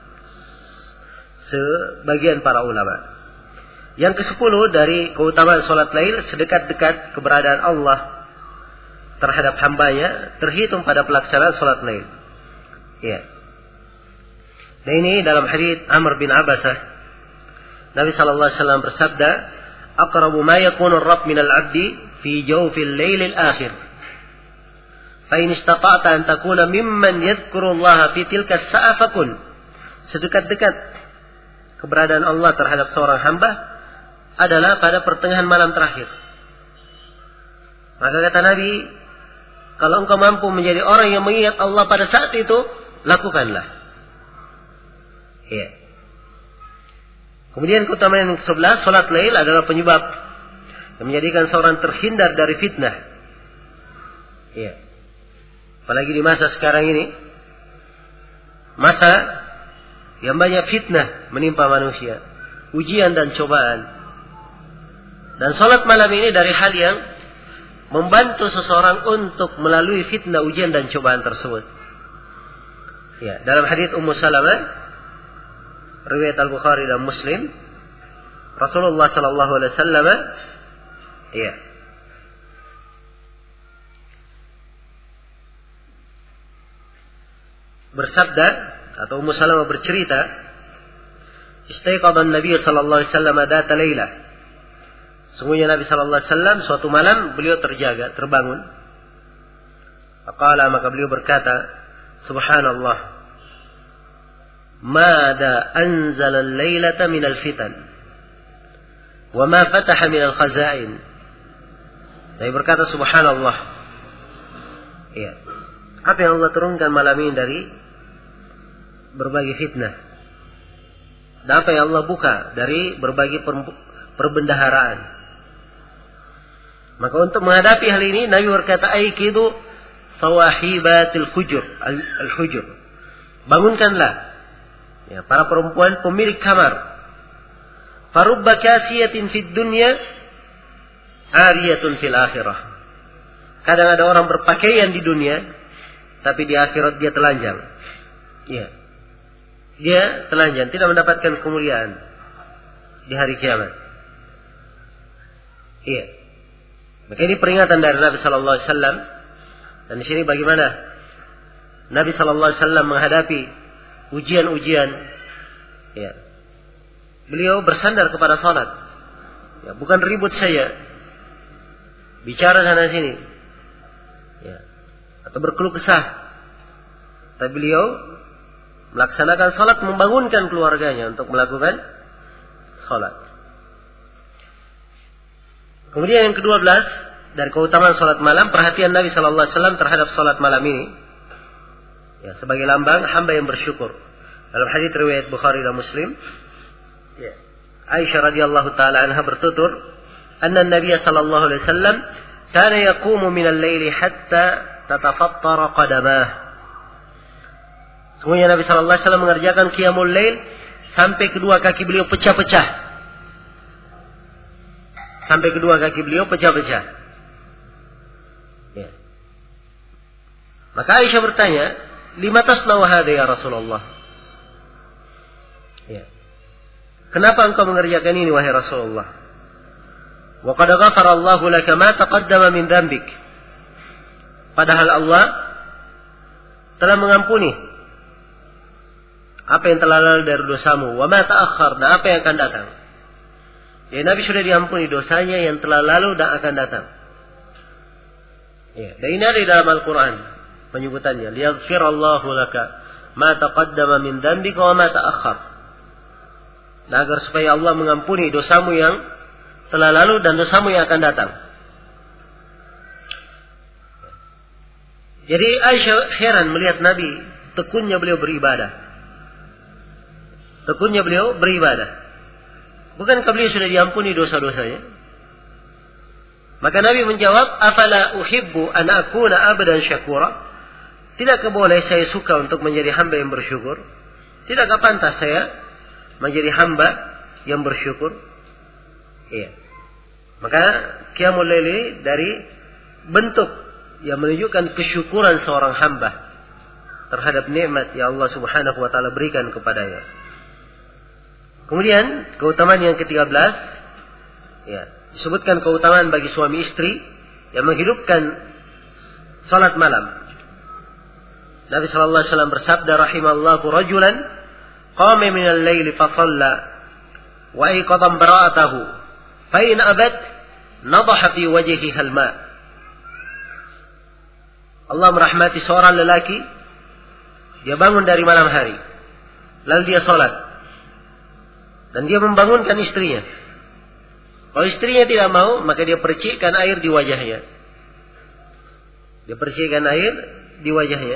sebagian para ulama. Yang kesepuluh dari keutamaan salat lail, sedekat-dekat keberadaan Allah terhadap hambanya terhitung pada pelaksanaan salat lail. Ya. Dan ini dalam hadits Amr bin Abasah, Nabi sallallahu alaihi wasallam bersabda, aqrabu ma yakunu ar-rabb min al-'abdi fi jawfil lailil akhir. Fa in istata'ta an takuna mimman yadhkuru Allah fi tilka as-sa'a fakun. Sedekat-dekat keberadaan Allah terhadap seorang hamba adalah pada pertengahan malam terakhir. Maka kata Nabi, kalau engkau mampu menjadi orang yang mengingat Allah pada saat itu, lakukanlah. Iya. Kemudian keutamaan yang kesebelas, salat lail adalah penyebab yang menjadikan seorang terhindar dari fitnah. Iya. Apalagi di masa sekarang ini, masa yang banyak fitnah menimpa manusia, ujian dan cobaan. Dan salat malam ini dari hal yang membantu seseorang untuk melalui fitnah, ujian dan cobaan tersebut. Ya, dalam hadits Ummu Salamah, riwayat Al-Bukhari dan Muslim, Rasulullah sallallahu alaihi wasallam, ya, bersabda, atau Ummu Salamah bercerita, istaiqadha an-nabiy sallallahu alaihi wasallam data lailah. Sungguhnya Nabi sallallahu alaihi wasallam suatu malam beliau terjaga, terbangun. Faqala, maka beliau berkata, subhanallah, mada anzala al-lailata min al-fitan wa ma fataha min al-khazain. Nabi berkata, subhanallah, ya, apa yang Allah turunkan malam ini dari berbagai fitnah, dan apa yang Allah buka dari berbagai perbendaharaan. Maka untuk menghadapi hal ini, Nabi berkata, aikidu sawahibatil hujur, al-hujur. Bangunkanlah, ya, para perempuan pemilik kamar. Farubba kasiyatin fid dunya, ariyatun fil akhirah. Kadang ada orang berpakaian di dunia, tapi di akhirat dia telanjang. Ya. Dia telanjang, tidak mendapatkan kemuliaan di hari kiamat. Iya. Maka ini peringatan dari Nabi sallallahu alaihi wasallam. Dan di sini bagaimana Nabi sallallahu alaihi wasallam menghadapi ujian-ujian. Ya. Beliau bersandar kepada salat. Ya, bukan ribut saya. bicara sana sini, ya, atau berkeluh kesah. Tapi beliau melaksanakan salat, membangunkan keluarganya untuk melakukan salat. Kemudian yang kedua belas dari keutamaan salat malam, perhatian Nabi Sallallahu Alaihi Wasallam terhadap salat malam ini, ya, sebagai lambang hamba yang bersyukur. Dalam hadits riwayat Bukhari dan Muslim, ya, Aisyah radhiyallahu taala anha bertutur, anna Nabi sallallahu alaihi wasallam kana yaqumu min al-laili hatta tatafattara qadamah. Sungguhnya Nabi sallallahu alaihi wasallam mengerjakan qiyamul lail sampai kedua kaki beliau pecah-pecah. Sampai kedua kaki beliau pecah-pecah. Ya. Maka Aisyah bertanya, "Lima tasna'u hadha ya Rasulullah?" Ya. Kenapa engkau mengerjakan ini wahai Rasulullah? Wa qad ghafara Allahu laka ma taqaddama min dzambik. Padahal Allah telah mengampuni apa yang telah lalu dari dosamu, wa ma ta'akhkhar, dan apa yang akan datang. Ya, Nabi sudah diampuni dosanya yang telah lalu dan akan datang. Ya, dan ini ada di dalam Al-Qur'an penyebutannya, liyaghfirallahu laka ma taqaddama min dzambika wa ma ta'akhkhar. Nah, agar supaya Allah mengampuni dosamu yang telah lalu dan dosamu yang akan datang. Jadi Aisyah heran melihat Nabi, tekunnya beliau beribadah. Tekunnya beliau beribadah. Bukankah beliau sudah diampuni dosa-dosanya? Maka Nabi menjawab, afala uhibbu an akuna abdan syakura? Tidakkah boleh saya suka untuk menjadi hamba yang bersyukur? Tidakkah pantas saya menjadi hamba yang bersyukur? Iya. Maka qiyamul lail dari bentuk yang menunjukkan kesyukuran seorang hamba terhadap nikmat yang Allah Subhanahu wa taala berikan kepadanya. Kemudian keutamaan yang ketiga belas, ya, disebutkan keutamaan bagi suami istri yang menghidupkan salat malam. Nabi sallallahu alaihi wasallam bersabda, rahimallahu rajulan qama min al-lail fa shalla wa ayqadha bara'atahu fa in abad nadaha fi wajhihi al-ma. Allah merahmati seorang lelaki, dia bangun dari malam hari, lalu dia salat dan dia membangunkan istrinya. Kalau istrinya tidak mau, maka dia percikkan air di wajahnya. Dia percikkan air di wajahnya.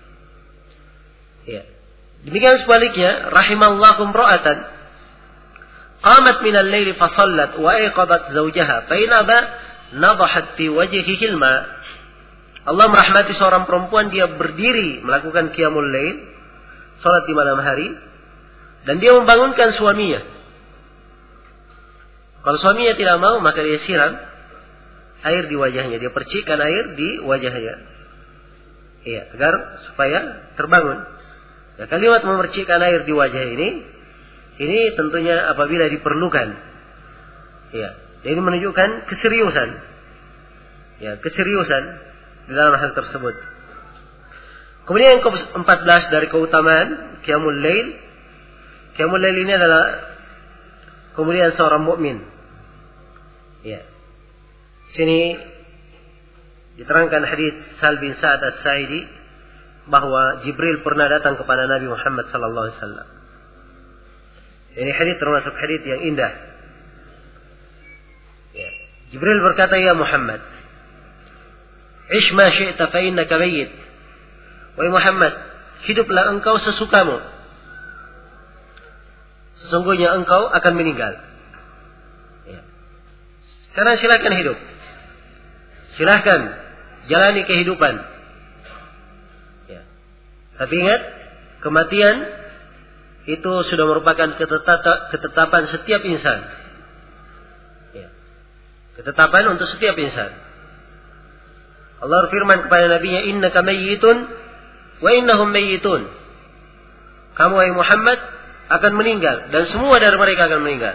Ya. Demikian sebaliknya, rahimallahu imra'atan qamat min al-laili fa shallat wa ayqadat zawjaha fa in aba nadahat fi wajhihi al-ma. Allah merahmati seorang perempuan, dia berdiri melakukan qiyamul lail, salat di malam hari, dan dia membangunkan suaminya. Kalau suaminya tidak mau, maka dia siram air di wajahnya, dia percikkan air di wajahnya. Iya, agar supaya terbangun. Ya, kalimat memercikkan air di wajah ini, ini tentunya apabila diperlukan. Ya, ini menunjukkan keseriusan. Ya, keseriusan di dalam hal tersebut. Kemudian yang keempat belas dari keutamaan qiyamul lail. Qiyamul lail ini adalah kemuliaan seorang mukmin. Ya. Sini diterangkan hadis Sal bin Sa'ad As-Sa'idi bahwa Jibril pernah datang kepada Nabi Muhammad sallallahu alaihi wasallam. Ini hadis termasuk hadis yang indah. Ya. Jibril berkata, "Ya Muhammad, ish ma syi'ta fa innaka mayyit." Wahai Muhammad, hiduplah engkau sesukamu. Sesungguhnya engkau akan meninggal. Ya. Sekarang silakan hidup. Silakan jalani kehidupan. Ya. Tapi ingat, kematian itu sudah merupakan ketetapan setiap insan. Ya. Ketetapan untuk setiap insan. Allah berfirman kepada Nabi-Nya, innaka mayyitun wa innahum mayyitun. Kamu wahai Muhammad akan meninggal dan semua dari mereka akan meninggal.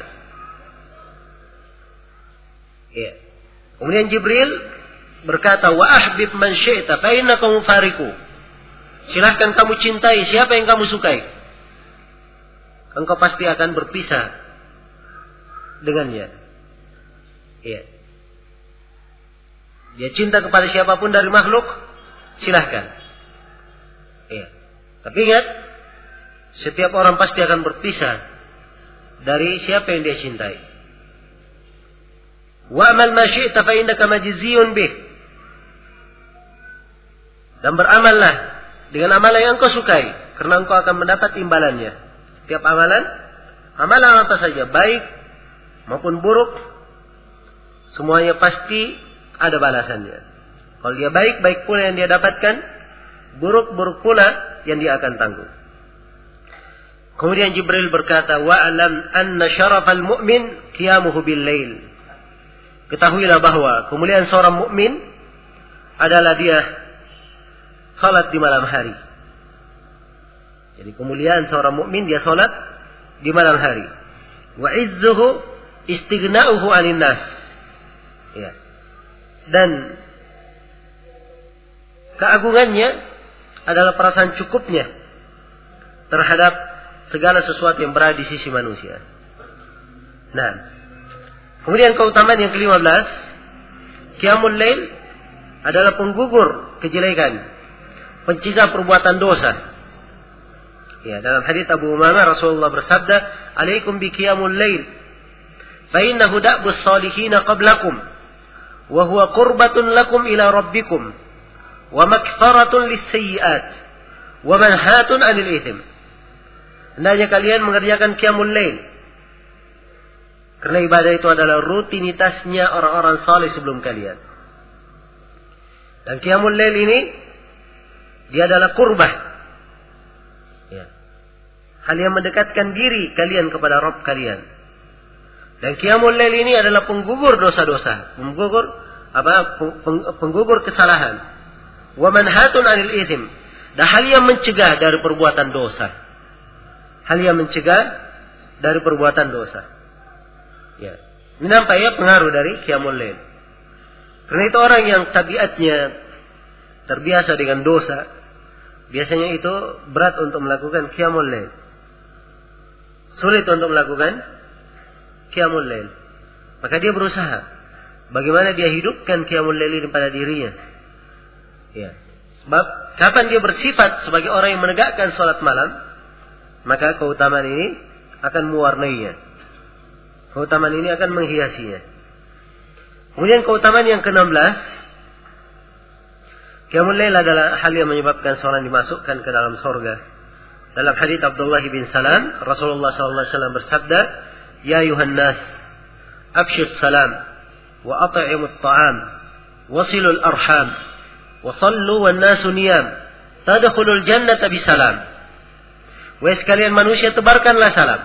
Ya. Kemudian Jibril berkata, wa ahbib man syi'ta fa innaka mufariqu. Silahkan kamu cintai siapa yang kamu sukai. Engkau pasti akan berpisah dengannya. Ya. Dia cinta kepada siapapun dari makhluk, silahkan. Iya. Tapi ingat, setiap orang pasti akan berpisah dari siapa yang dia cintai. Wa'mal ma syi'ta fa innaka majziyun bih. Dan beramallah dengan amalan yang kau sukai, karena engkau akan mendapat imbalannya. Setiap amalan, amalan apa saja, baik maupun buruk, semuanya pasti ada balasannya. Kalau dia baik, baik pula yang dia dapatkan, buruk, buruk pula yang dia akan tanggung. Kemudian Jibril berkata, wa'alam anna syarafal mu'min qiyamuhu bil lail. Ketahuilah bahwa kemuliaan seorang mukmin adalah dia salat di malam hari. Jadi kemuliaan seorang mukmin dia salat di malam hari. Wa izzuhu istighna'uhu 'anil nas. Ya. Dan keagungannya adalah perasaan cukupnya terhadap segala sesuatu yang berada di sisi manusia. Nah, kemudian keutamaan yang kelima belas, qiyamul lail adalah penggugur kejelekan, pencegah perbuatan dosa. Ya, dalam hadits Abu Umamah Rasulullah bersabda, "Alaikum bi qiyamul lail, fa innahu da'bus salihin qablakum, wa huwa qurbatun lakum ila rabbikum, wa makfaratun lis-sayyi'at, wa manhatun 'anil itsm." Hendaknya kalian mengerjakan qiyamul lail. Karena ibadah itu adalah rutinitasnya orang-orang saleh sebelum kalian. Dan qiyamul lail ini dia adalah qurbah. Ya. Hal yang mendekatkan diri kalian kepada Rabb kalian. Dan qiyamul lail ini adalah penggugur dosa-dosa, penggugur apa? Penggugur kesalahan. Wa manhatun 'anil itsm. Dan hal yang mencegah dari perbuatan dosa. Hal yang mencegah dari perbuatan dosa. Ya. Ini nampak ya pengaruh dari qiyamul lail. Karena itu orang yang tabiatnya terbiasa dengan dosa, biasanya itu berat untuk melakukan qiyamul lail. Sulit untuk melakukan qiyamul lail. Maka dia berusaha bagaimana dia hidupkan qiyamul lail ini pada dirinya. Ya. Sebab kapan dia bersifat sebagai orang yang menegakkan salat malam, maka keutamaan ini akan mewarnainya. Keutamaan ini akan menghiasinya. Kemudian keutamaan yang keenam belas, qiyamul lail adalah hal yang menyebabkan seorang dimasukkan ke dalam surga. Dalam hadits Abdullah bin Salam, Rasulullah sallallahu alaihi wasallam bersabda, "Ya ayuhan nas, afshus salam wa at'imut ta'am, wasilul arham, wa sallu wan nasu niyam, tadkhulul jannata bisalam." Wahai sekalian manusia, tebarkanlah salam.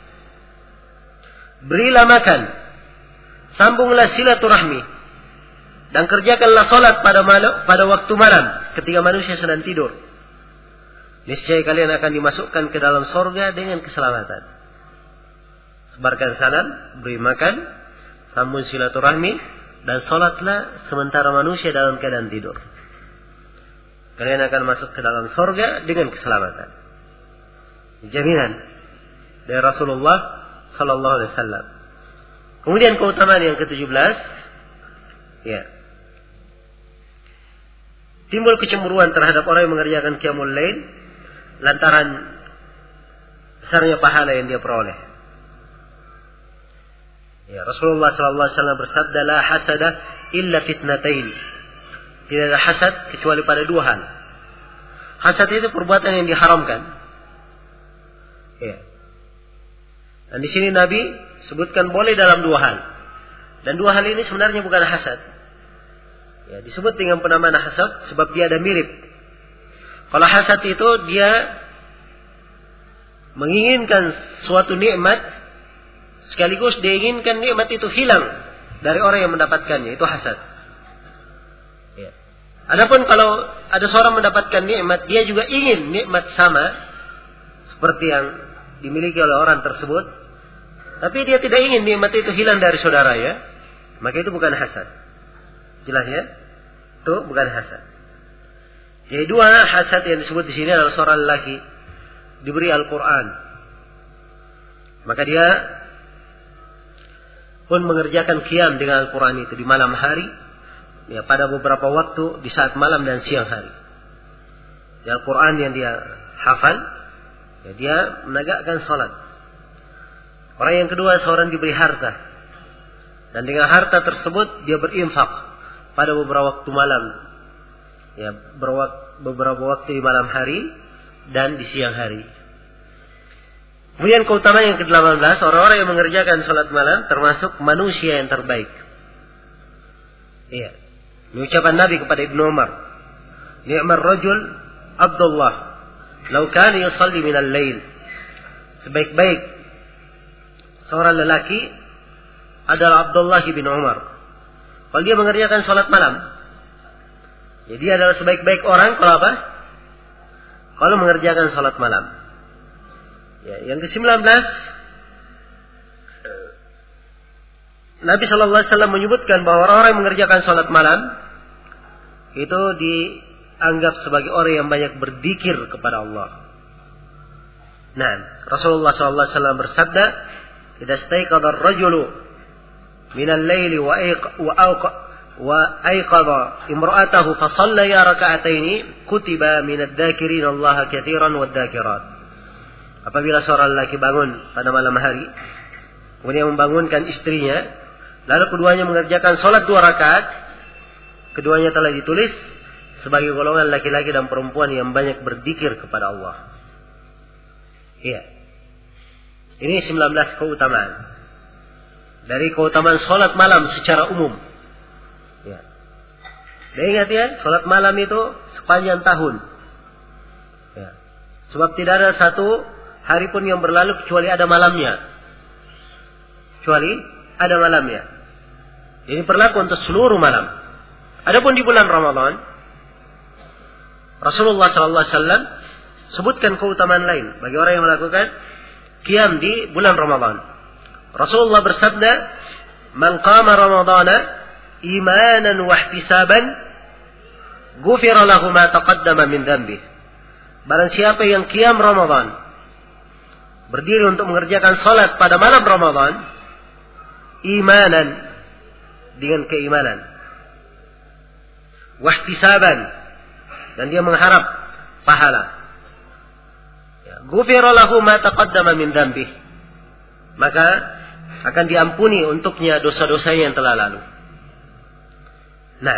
Berilah makan. Sambunglah silaturahmi. Dan kerjakanlah salat pada malam, pada waktu malam ketika manusia sedang tidur. Niscaya kalian akan dimasukkan ke dalam sorga dengan keselamatan. Sebarkan salam, beri makan, sambung silaturahmi, dan salatlah sementara manusia dalam keadaan tidur. Kalian akan masuk ke dalam sorga dengan keselamatan. Jaminan dari Rasulullah sallallahu alaihi wasallam. Kemudian keutamaan yang ketujuh belas, ya. Timbul kecemburuan terhadap orang yang mengerjakan qiyamul lail lantaran besarnya pahala yang dia peroleh. Ya, Rasulullah sallallahu alaihi wasallam bersabda, "La hasada illa fitnatain." Tidak ada hasad kecuali pada dua hal. Hasad itu perbuatan yang diharamkan. Ya. Dan di sini Nabi sebutkan boleh dalam dua hal. Dan dua hal ini sebenarnya bukan hasad. Ya, disebut dengan penamaan hasad sebab dia ada mirip. Kalau hasad itu dia menginginkan suatu nikmat sekaligus dia inginkan nikmat itu hilang dari orang yang mendapatkannya, itu hasad. Ya. Adapun kalau ada seorang mendapatkan nikmat, dia juga ingin nikmat sama seperti yang dimiliki oleh orang tersebut, tapi dia tidak ingin nikmat itu hilang dari saudara, ya, maka itu bukan hasad. Jelas ya? Itu bukan hasad. Jadi dua hasad yang disebut di sini adalah seorang lelaki diberi Al-Quran, maka dia pun mengerjakan qiyam dengan Al-Quran itu di malam hari, ya, pada beberapa waktu di saat malam dan siang hari. Di Al-Quran yang dia hafal, ya, dia menegakkan salat. Orang yang kedua seorang diberi harta, dan dengan harta tersebut dia berinfak pada beberapa waktu malam, ya, beberapa waktu di malam hari dan di siang hari. Kemudian keutamaan yang kedelapan belas, orang-orang yang mengerjakan salat malam termasuk manusia yang terbaik. Iya. Ini ucapan Nabi kepada Ibnu Umar, "Ni'mar rajul Abdullah, law kana yusalli min al-lail." Sebaik-baik seorang lelaki adalah Abdullah bin Umar. Kalau dia mengerjakan salat malam, ya, dia adalah sebaik-baik orang kalau apa? Kalau mengerjakan salat malam. Ya, yang kesembilan belas, Nabi Shallallahu Alaihi Wasallam menyebutkan bahwa orang-orang yang mengerjakan salat malam itu dianggap sebagai orang yang banyak berzikir kepada Allah. Nah, Rasulullah Shallallahu Alaihi Wasallam bersabda, "Idza istayqadha ar-rajulu min al-laili wa awqa wa ayqadha imra'atahu fa shallaya raka'ataini kutiba min adh-dhakirin Allah katsiran wadh-dhakirat." Apabila seorang lelaki bangun pada malam hari, kemudian membangunkan istrinya, lalu keduanya mengerjakan salat dua rakaat, keduanya telah ditulis sebagai golongan laki-laki dan perempuan yang banyak berzikir kepada Allah. Iya. Ini sembilan belas keutamaan. Dari keutamaan salat malam secara umum. Ya. Dan ingat ya, salat malam itu sepanjang tahun. Ya. Sebab tidak ada satu hari pun yang berlalu kecuali ada malamnya. Kecuali ada malamnya. Ini berlaku untuk seluruh malam. Adapun di bulan Ramadan, Rasulullah Sallallahu Alaihi Wasallam sebutkan keutamaan lain bagi orang yang melakukan qiyam di bulan Ramadan. Rasulullah bersabda, "Man qama Ramadana imanan wa ihtisaban, ghufira lahu ma taqaddama min dhanbi." Barang siapa yang qiyam Ramadan, berdiri untuk mengerjakan salat pada malam Ramadan, imanan, dengan keimanan, wahtisaban, dan dia mengharap pahala, ghufira lahu ma taqaddama min dhanbih, maka akan diampuni untuknya dosa-dosanya yang telah lalu. Nah,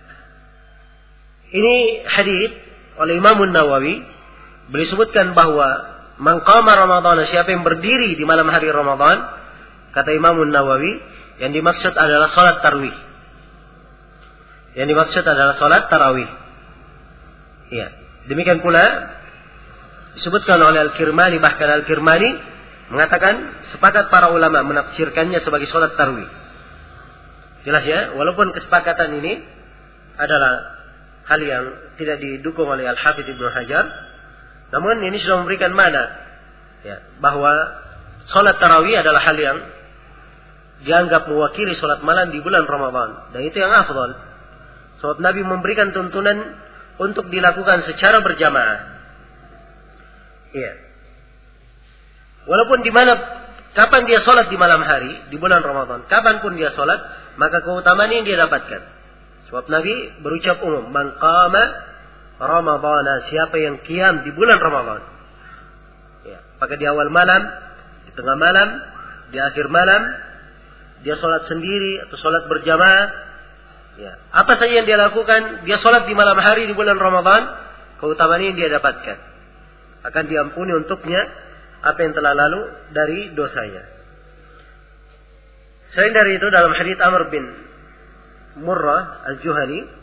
ini hadits oleh Imam Nawawi, beliau sebutkan bahwa man qama Ramadan, siapa yang berdiri di malam hari Ramadan, kata Imam Nawawi, yang dimaksud adalah salat tarawih. Yang dimaksud adalah salat tarawih. Iya. Demikian pula disebutkan oleh Al-Kirmani, bahkan Al-Kirmani mengatakan sepakat para ulama menafsirkannya sebagai salat tarawih. Jelas ya, walaupun kesepakatan ini adalah hal yang tidak didukung oleh Al-Hafidz Ibnu Hajar, namun ini sudah memberikan makna, ya, bahwa salat tarawih adalah hal yang dianggap mewakili salat malam di bulan Ramadan, dan itu yang afdal. Sebab Nabi memberikan tuntunan untuk dilakukan secara berjamaah. Iya. Walaupun di mana, kapan dia salat di malam hari di bulan Ramadan, kapanpun dia salat, maka keutamaan ini dia dapatkan. Sebab Nabi berucap umum, "Man qama Ramadana", siapa yang qiyam di bulan Ramadan. Ya, maka di awal malam, di tengah malam, di akhir malam, dia sholat sendiri atau sholat berjamaah. Ya, apa saja yang dia lakukan, dia sholat di malam hari di bulan Ramadan, keutamaan ini dia dapatkan. Akan diampuni untuknya apa yang telah lalu dari dosanya. Selain dari itu, dalam hadits Amr bin Murrah Al-Juhani,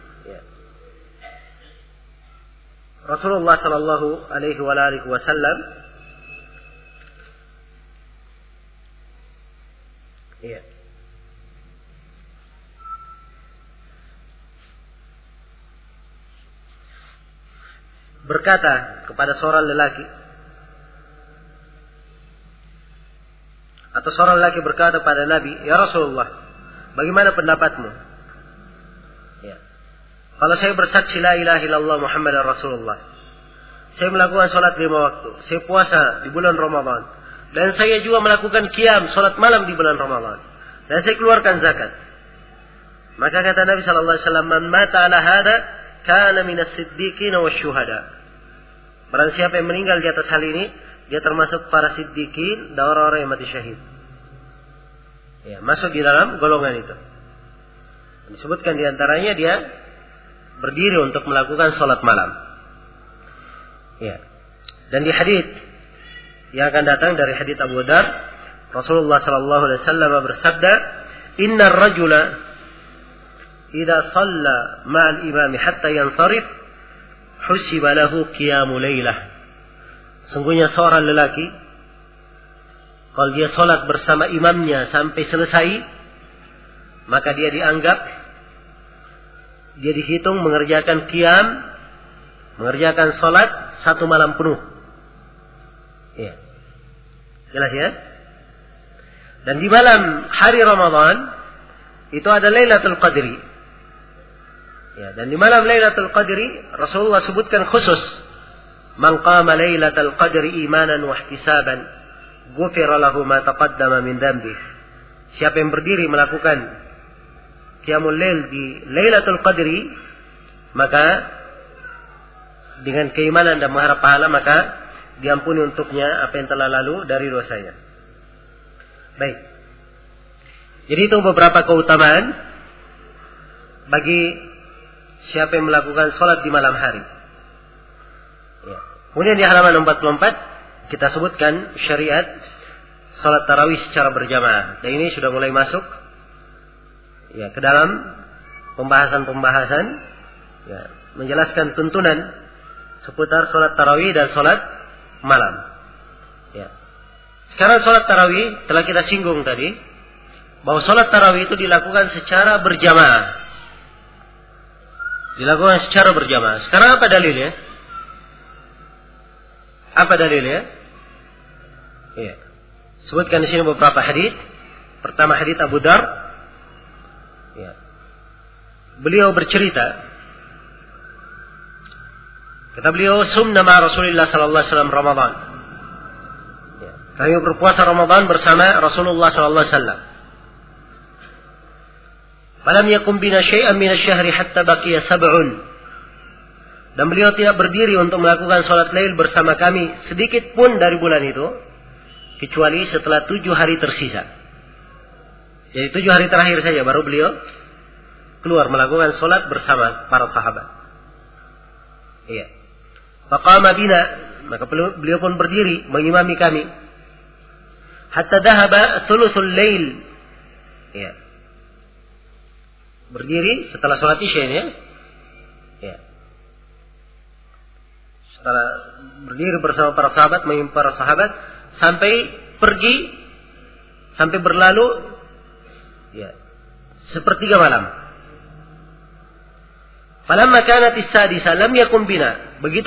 Rasulullah sallallahu alaihi wasallam iya, berkata kepada seorang lelaki, atau seorang lelaki berkata pada Nabi, "Ya Rasulullah, bagaimana pendapatmu? Ya. Kalau saya bersaksi la ilaha illallah Muhammadar Rasulullah, saya melakukan salat lima waktu, saya puasa di bulan Ramadan, dan saya juga melakukan qiyam salat malam di bulan Ramadan, dan saya keluarkan zakat. Maka kata Nabi sallallahu alaihi wasallam, "Man mata ala hada kana minas siddiqin wasyuhada." Barang siapa yang meninggal di atas hal ini, dia termasuk para siddiqin dan orang-orang yang mati syahid. Ya, masuk di dalam golongan itu. Disebutkan di antaranya dia berdiri untuk melakukan salat malam. Ya. Dan di hadis yang akan datang dari hadis Abu Dzar, Rasulullah sallallahu alaihi wasallam bersabda, "Innar rajula idza shalla ma'al imami hatta yansarif, husiba lahu qiyamul lailah." Sungguhnya seorang lelaki kalau dia salat bersama imamnya sampai selesai, maka dia dianggap, dia dihitung mengerjakan qiyam, mengerjakan salat satu malam penuh. Ya. Jelas ya? Dan di malam hari Ramadan itu ada Lailatul Qadri. Ya, dan di malam Lailatul Qadri Rasulullah sebutkan khusus, "Man qama Lailatul Qadri imanan wa ihtisaban, ghufira lahu ma taqaddama min dhanbi." Siapa yang berdiri melakukan qiyamul lail di Lailatul Qadri, maka dengan keimanan dan mengharap pahala, maka diampuni untuknya apa yang telah lalu dari dosanya. Baik. Jadi itu beberapa keutamaan bagi siapa yang melakukan sholat di malam hari. Ya. Kemudian di halaman empat puluh empat kita sebutkan syariat sholat tarawih secara berjamaah. Dan ini sudah mulai masuk ya ke dalam pembahasan-pembahasan ya, menjelaskan tuntunan seputar sholat tarawih dan sholat malam. Ya. Sekarang sholat tarawih telah kita singgung tadi, bahwa sholat tarawih itu dilakukan secara berjamaah. Dilakukan secara berjamaah. Sekarang apa dalilnya? Apa dalilnya? Ya. Sebutkan di sini beberapa hadits. Pertama hadits Abu Dzar. Ya. Beliau bercerita, kata beliau, "Sumna ma Rasulullah sallallahu alaihi wasallam Ramadan." Ya. Kami berpuasa Ramadan bersama Rasulullah sallallahu alaihi wasallam. Falam yakum bina syai'an min asy-syahri hatta baqiya sab'un. Dan beliau tidak berdiri untuk melakukan salat lail bersama kami sedikit pun dari bulan itu, kecuali setelah tujuh hari tersisa. Jadi tujuh hari terakhir saja baru beliau keluar melakukan salat bersama para sahabat. Iya. Faqama bina, maka beliau pun berdiri mengimami kami. Hatta dhahaba thuluthul lail. Ya. Berdiri setelah salat Isya ini ya. Ya. Setelah berdiri bersama para sahabat, mengimami para sahabat sampai pergi, sampai berlalu ya, sepertiga malam. Falamma kanat as-sadisa lam yakun bina. Begitu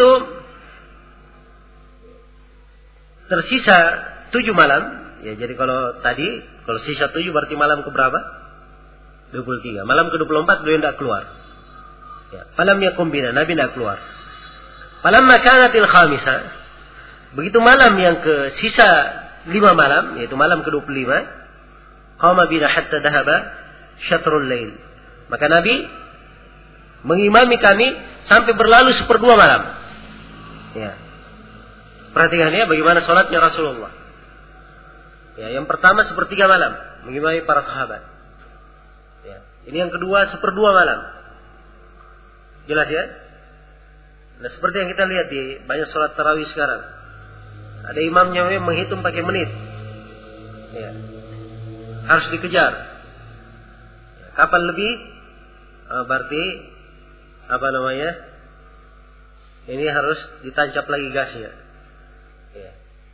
tersisa tujuh malam, ya jadi kalau tadi kalau sisa tujuh berarti malam ke berapa? dua puluh tiga. Malam ke dua puluh empat beliau tidak keluar. Ya, falam yakun bina, Nabi tidak keluar. Falamma kanatil khamisa, begitu malam yang ke sisa lima malam, yaitu malam ke dua puluh lima, qama bina hatta dhahaba syatrul lail. Maka Nabi mengimami kami sampai berlalu seperdua malam. Ya. Perhatikan ya bagaimana sholatnya Rasulullah. Ya, yang pertama sepertiga malam mengimami para sahabat. Ya. Ini yang kedua seperdua malam. Jelas ya? Nah, seperti yang kita lihat di banyak sholat tarawih sekarang. Ada imamnya yang menghitung pakai menit. Ya. Harus dikejar. Ya. Kapan lebih? Uh, berarti apa namanya? Ini harus ditancap lagi gasnya. Ya.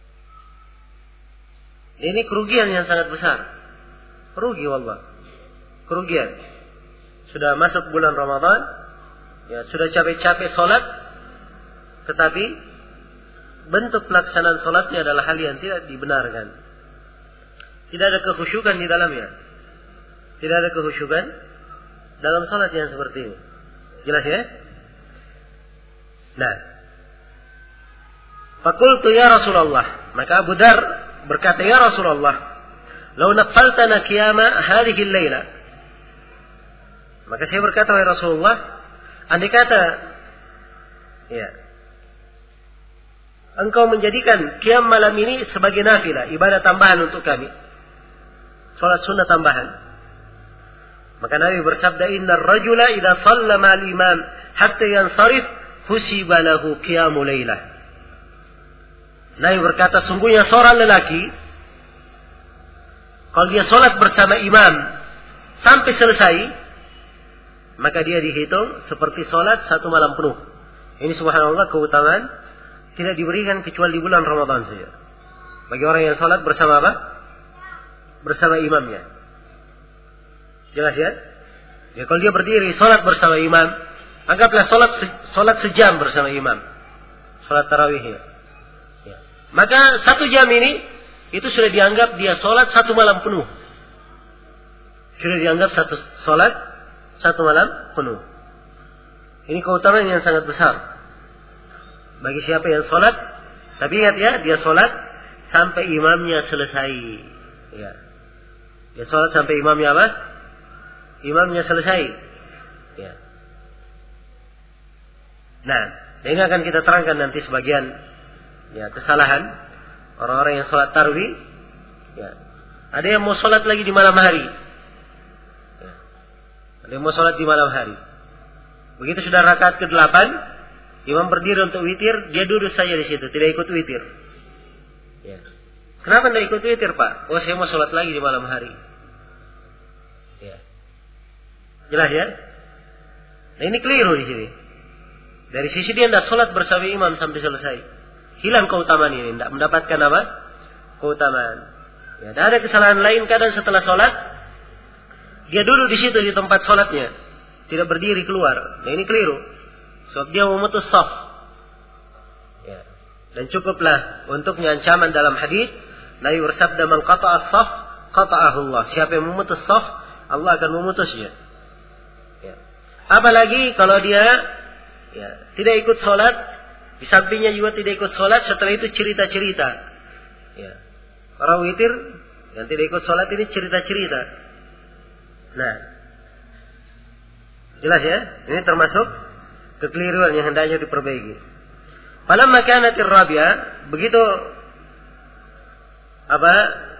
Ini kerugian yang sangat besar. Rugi wallah. Kerugian. Sudah masuk bulan Ramadan, ya sudah capek-capek sholat, tetapi bentuk pelaksanaan sholatnya adalah hal yang tidak dibenarkan. Tidak ada kekhusyukan di dalamnya. Tidak ada kekhusyukan dalam sholat yang seperti ini. Jelas ya? Nah, fakultu ya Rasulullah. Maka Abu Dzar berkata, ya Rasulullah, lau naqaltana qiyama hadhihi al-laila. Maka saya berkata, wahai Rasulullah, andai kata ya, engkau menjadikan qiyam malam ini sebagai nafilah, ibadah tambahan untuk kami, salat sunnah tambahan. Maka Nabi bersabda, innar rajula idza shalla ma'al imam hatta yansarif husiba lahu qiyamul lailah. Nabi berkata, sungguhnya seorang lelaki kalau dia salat bersama imam sampai selesai, maka dia dihitung seperti salat satu malam penuh. Ini subhanallah keutamaan tidak diberikan kecuali di bulan Ramadan saja. Bagi orang yang salat bersama apa? Bersama imamnya. Jelas ya? Ya, kalau dia berdiri salat bersama imam, anggaplah salat salat sejam bersama imam. Salat tarawih ya. Ya. Maka satu jam ini itu sudah dianggap dia salat satu malam penuh. Sudah dianggap satu salat satu malam penuh. Ini keutamaan yang sangat besar bagi siapa yang salat. Tapi ingat ya, dia salat sampai imamnya selesai. Ya. Dia salat sampai imamnya apa? Imamnya selesai. Ya. Nah, ini akan kita terangkan nanti sebagian ya kesalahan orang-orang yang salat tarawih. Ya. Ada yang mau salat lagi di malam hari. Ya. Ada yang mau salat di malam hari. Begitu sudah rakaat kedelapan, imam berdiri untuk witir, dia duduk saja di situ, tidak ikut witir. Ya. Kenapa tidak ikut witir, Pak? Oh, saya mau salat lagi di malam hari. Ya. Jelas ya? Nah, ini keliru di sini. Dari sisi dia tidak salat bersama imam sampai selesai. Hilang keutamaan ini, tidak mendapatkan apa? Keutamaan. Ya, dan ada kesalahan lain, kadang setelah salat dia duduk di situ di tempat salatnya, tidak berdiri keluar. Nah, ini keliru. Sebab dia memutus shaf. Ya. Dan cukuplah untuknya ancaman dalam hadis, Nabi bersabda, man qata'a shaf qata'ahu Allah. Siapa yang memutus shaf, Allah akan memutusnya. Ya. Apalagi kalau dia ya, tidak ikut salat, di sampingnya juga tidak ikut sholat, setelah itu cerita-cerita. Ya. Orang witir yang tidak ikut sholat ini cerita-cerita. Nah, jelas ya? Ini termasuk kekeliruan yang hendaknya diperbaiki. Falamma kanatir rabi'ah, begitu apa?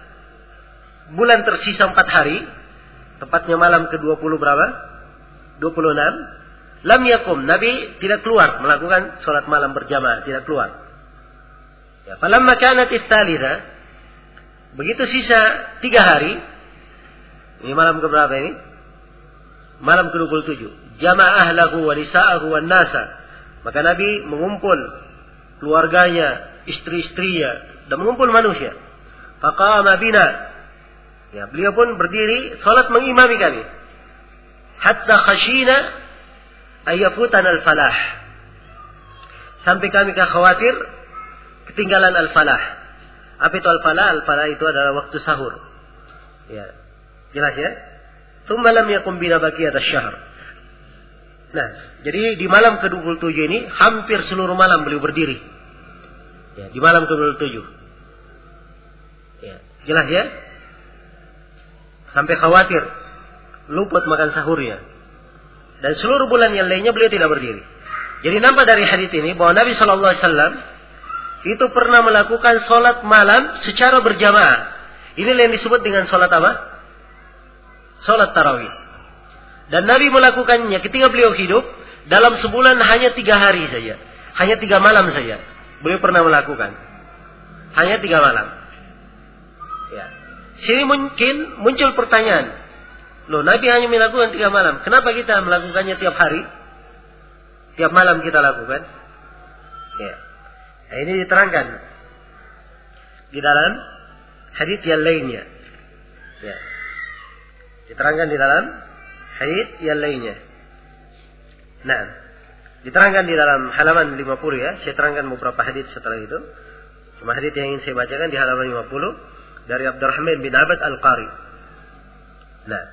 Bulan tersisa empat hari, tepatnya malam ke dua puluh berapa? dua puluh enam. Lam yakum, Nabi tidak keluar melakukan sholat malam berjamaah, tidak keluar. Ya, falamma kanatis tsalitsah, begitu sisa tiga hari, ini malam ke berapa ini? Malam ke dua puluh tujuh. Jama'a ahlahu wa nisa'ahu wa nasa. Maka Nabi mengumpul keluarganya, istri-istrinya, dan mengumpul manusia. Faqama bina. Ya, beliau pun berdiri sholat mengimami kami. Hatta khashina ayyafutan al-falah. Sampai kami khawatir ketinggalan al-falah. Apa itu al-falah? Al-falah itu adalah waktu sahur. Ya. Jelas ya? Tsumma lam yakum bina baqiyat asy-syahr. Nah, jadi di malam ke dua puluh tujuh ini hampir seluruh malam beliau berdiri. Ya, di malam ke dua puluh tujuh. Ya, jelas ya? Sampai khawatir luput makan sahurnya. Dan seluruh bulan yang lainnya beliau tidak berdiri. Jadi nampak dari hadis ini bahwa Nabi shallallahu alaihi wasallam itu pernah melakukan sholat malam secara berjamaah. Ini yang disebut dengan sholat apa? Sholat tarawih. Dan Nabi melakukannya ketika beliau hidup dalam sebulan hanya tiga hari saja, hanya tiga malam saja. Beliau pernah melakukan hanya tiga malam. Ya. Sini mungkin muncul pertanyaan. Loh, Nabi hanya melakukan tiga malam. Kenapa kita melakukannya tiap hari? Tiap malam kita lakukan. Ya. Nah, ini diterangkan di dalam hadis yang lainnya. Ya. Diterangkan di dalam hadis yang lainnya. Nah, diterangkan di dalam halaman lima puluh ya. Saya terangkan beberapa hadis setelah itu. Cuma hadis yang ingin saya bacakan di halaman lima puluh dari Abdurrahman bin Abad Al-Qari. Nah,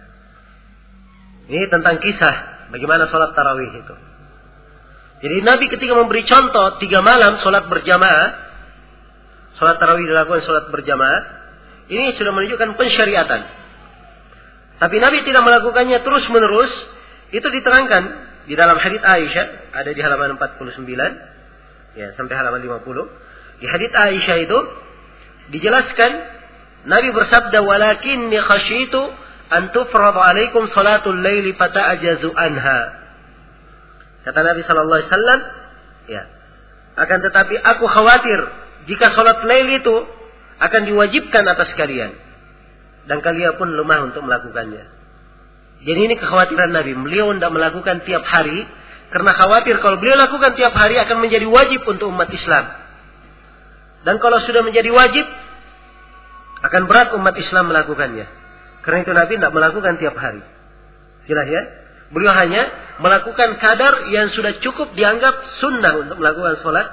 ini tentang kisah bagaimana sholat tarawih itu. Jadi Nabi ketika memberi contoh tiga malam sholat berjamaah, sholat tarawih dilakukan sholat berjamaah, ini sudah menunjukkan pensyariatan. Tapi Nabi tidak melakukannya terus menerus Itu diterangkan di dalam hadits Aisyah, ada di halaman empat puluh sembilan ya sampai halaman lima puluh. Di hadits Aisyah itu dijelaskan Nabi bersabda, "Walakinni khasyitu an tufrad 'alaikum salatul laili fata'jazu anha." Kata Nabi sallallahu alaihi wasallam, ya. Akan tetapi aku khawatir jika salat lail itu akan diwajibkan atas kalian dan kalian pun lemah untuk melakukannya. Jadi ini kekhawatiran Nabi. Beliau tidak melakukan tiap hari karena khawatir kalau beliau lakukan tiap hari akan menjadi wajib untuk umat Islam. Dan kalau sudah menjadi wajib akan berat umat Islam melakukannya. Karena itu Nabi tidak melakukan tiap hari. Jelas ya? Beliau hanya melakukan kadar yang sudah cukup dianggap sunnah untuk melakukan sholat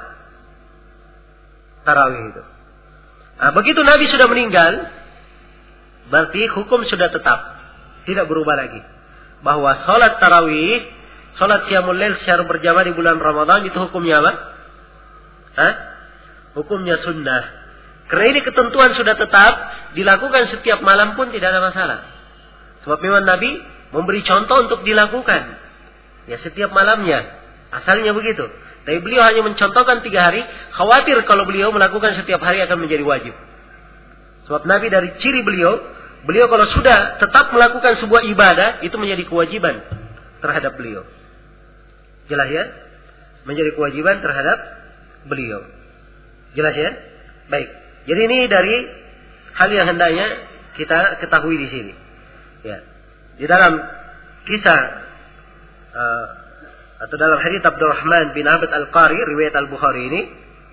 tarawih itu. Nah, begitu Nabi sudah meninggal, berarti hukum sudah tetap, tidak berubah lagi. Bahwa sholat tarawih, sholat qiyamul lail secara berjamaah di bulan Ramadan itu hukumnya apa? Hah? Hukumnya sunnah. Karena ini ketentuan sudah tetap, dilakukan setiap malam pun tidak ada masalah. Sebab memang Nabi memberi contoh untuk dilakukan. Ya setiap malamnya. Asalnya begitu. Tapi beliau hanya mencontohkan tiga hari. Khawatir kalau beliau melakukan setiap hari akan menjadi wajib. Sebab Nabi dari ciri beliau. Beliau kalau sudah tetap melakukan sebuah ibadah. Itu menjadi kewajiban terhadap beliau. Jelas ya? Menjadi kewajiban terhadap beliau. Jelas ya? Baik. Jadi ini dari hal yang hendaknya kita ketahui di sini. Ya. Di dalam kisah uh, atau dalam hadits Abdurrahman bin Abd Al-Qari riwayat Al-Bukhari ini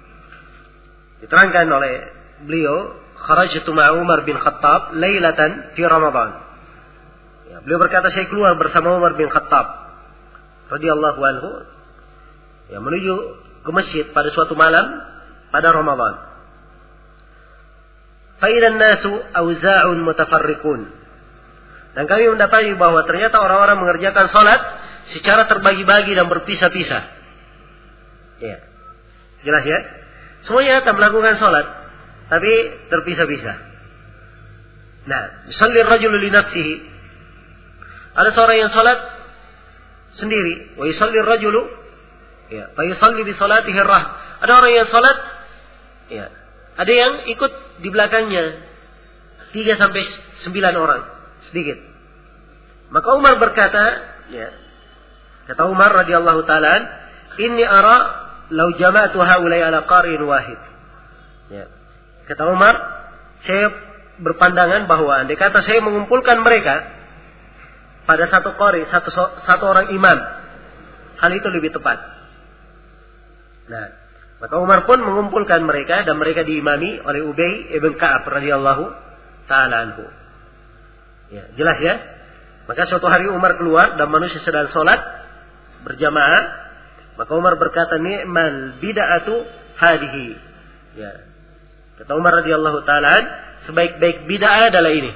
diterangkan oleh beliau, kharajtu ma'a Umar bin Khattab lailatan fi Ramadan. Ya, beliau berkata, saya keluar bersama Umar bin Khattab radhiyallahu anhu ya menuju ke masjid pada suatu malam pada Ramadan. Fa idan nasu auza'un mutafarriqun. Dan kami mendapati bahwa ternyata orang-orang mengerjakan sholat secara terbagi-bagi dan berpisah-pisah. Ya. Jelas ya? Semuanya akan melakukan sholat, tapi terpisah-pisah. Nah, yusalli ar-rajulu li nafsihi. Ada seorang yang sholat sendiri. Wa yusalli ar-rajulu ya, fa yusalli bi salatihi ar-rah. Ada orang yang sholat ya. Ada yang ikut di belakangnya. tiga sampai sembilan orang. Sedikit. Maka Umar berkata, ya, kata Umar radhiyallahu taala, "Inni ara law jama'tu haula'i ala qarin wahid." Ya. Kata Umar, saya berpandangan bahwa andai kata saya mengumpulkan mereka pada satu qari, satu satu orang imam, hal itu lebih tepat. Nah, maka Umar pun mengumpulkan mereka dan mereka diimami oleh Ubay ibn Ka'ab radhiyallahu taala anhu. Ya, jelas ya? Maka suatu hari Umar keluar dan manusia sedang sholat berjamaah. Maka Umar berkata, "Ni'mal bid'atu hadihi." Ya. Kata Umar radhiyallahu taala, sebaik-baik bid'ah adalah ini.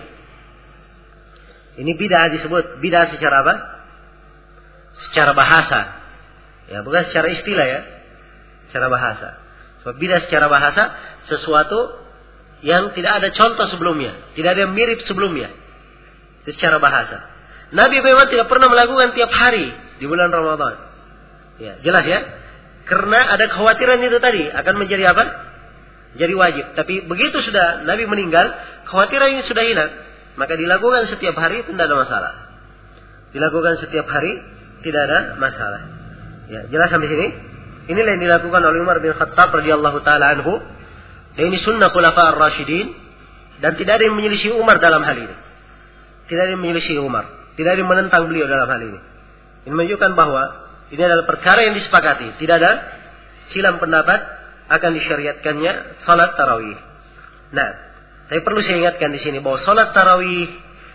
Ini bid'ah disebut bid'ah secara apa? Secara bahasa. Ya, bukan secara istilah ya. Secara bahasa. Sebab bid'ah secara bahasa sesuatu yang tidak ada contoh sebelumnya, tidak ada yang mirip sebelumnya. Secara bahasa. Nabi memang tidak pernah melakukan tiap hari di bulan Ramadan. Ya, jelas ya? Karena ada kekhawatiran itu tadi akan menjadi apa? Jadi wajib. Tapi begitu sudah Nabi meninggal, kekhawatiran ini sudah hilang, maka dilakukan setiap hari tidak ada masalah. Dilakukan setiap hari tidak ada masalah. Ya, jelas sampai sini? Inilah yang dilakukan oleh Umar bin Khattab radhiyallahu taala anhu. Dan ini sunnah khulafa ar-rasyidin dan tidak ada yang menyelisih Umar dalam hal ini. Tidak ada yang menyelisih Umar. Tidak ada yang menentang beliau dalam hal ini. Ini menunjukkan bahwa ini adalah perkara yang disepakati. Tidak ada silam pendapat akan disyariatkannya salat tarawih. Nah, saya perlu saya ingatkan di sini bahwa salat tarawih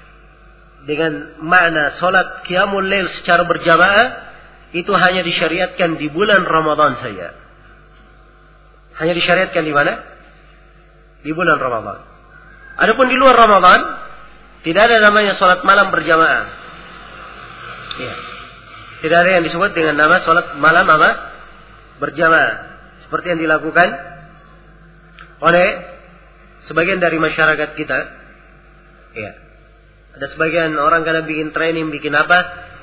dengan makna salat qiyamul lail secara berjamaah itu hanya disyariatkan di bulan Ramadan saja. Hanya disyariatkan di mana? Di bulan Ramadan. Adapun di luar Ramadan tidak ada namanya sholat malam berjamaah. Ya. Tidak ada yang disebut dengan nama sholat malam apa? Berjamaah. Seperti yang dilakukan oleh sebagian dari masyarakat kita. Ya. Ada sebagian orang kadang bikin training, bikin apa.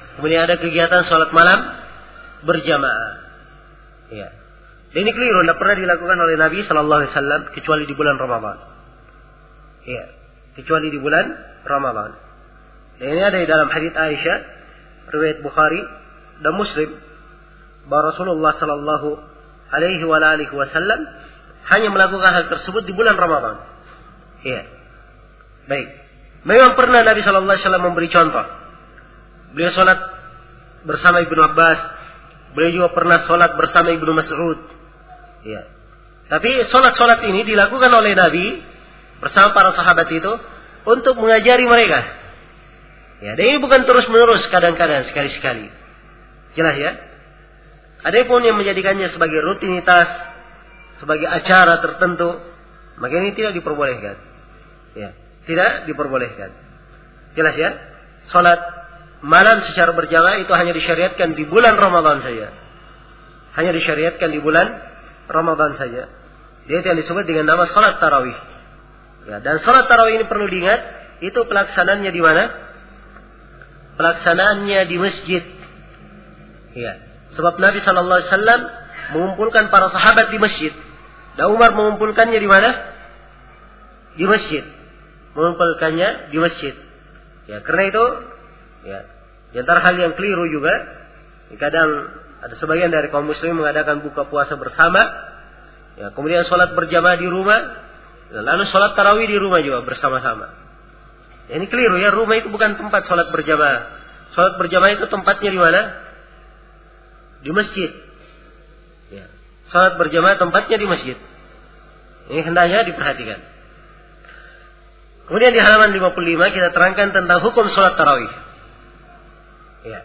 Kemudian ada kegiatan sholat malam berjamaah. Ya. Dan ini keliru, tidak pernah dilakukan oleh Nabi Sallallahu Alaihi Wasallam kecuali di bulan Ramadan. Ya, kecuali di bulan Ramadan. Dan ini ada di dalam hadits Aisyah, riwayat Bukhari dan Muslim, bahwa Rasulullah Sallallahu Alaihi Wasallam hanya melakukan hal tersebut di bulan Ramadan. Ya, baik. Memang pernah Nabi Sallallahu Alaihi Wasallam memberi contoh. Beliau sholat bersama Ibnu Abbas. Beliau juga pernah sholat bersama Ibnu Mas'ud. Ya. Tapi sholat-sholat ini dilakukan oleh Nabi bersama para sahabat itu untuk mengajari mereka. Ya, dan ini bukan terus-menerus, kadang-kadang, sekali-sekali. Jelas ya? Ada pun yang menjadikannya sebagai rutinitas, sebagai acara tertentu, maka ini tidak diperbolehkan. Ya, tidak diperbolehkan. Jelas ya? Sholat malam secara berjamaah itu hanya disyariatkan di bulan Ramadan saja. Hanya disyariatkan di bulan Ramadan saja. Dia yang disebut dengan nama salat tarawih. Ya, dan salat tarawih ini perlu diingat, itu pelaksanaannya di mana? Pelaksanaannya di masjid. Ya, sebab Nabi Sallallahu Alaihi Wasallam mengumpulkan para sahabat di masjid. Dan Umar mengumpulkannya di mana? Di masjid. Mengumpulkannya di masjid. Ya, karena itu, ya, di antara hal yang keliru juga, kadang ada sebagian dari kaum muslim mengadakan buka puasa bersama, ya, kemudian sholat berjamaah di rumah, lalu sholat tarawih di rumah juga bersama-sama. Ya, ini keliru ya, rumah itu bukan tempat sholat berjamaah. Sholat berjamaah itu tempatnya di mana? Di masjid. Ya, sholat berjamaah tempatnya di masjid. Ini hendaknya diperhatikan. Kemudian di halaman lima puluh lima kita terangkan tentang hukum sholat tarawih. Ya.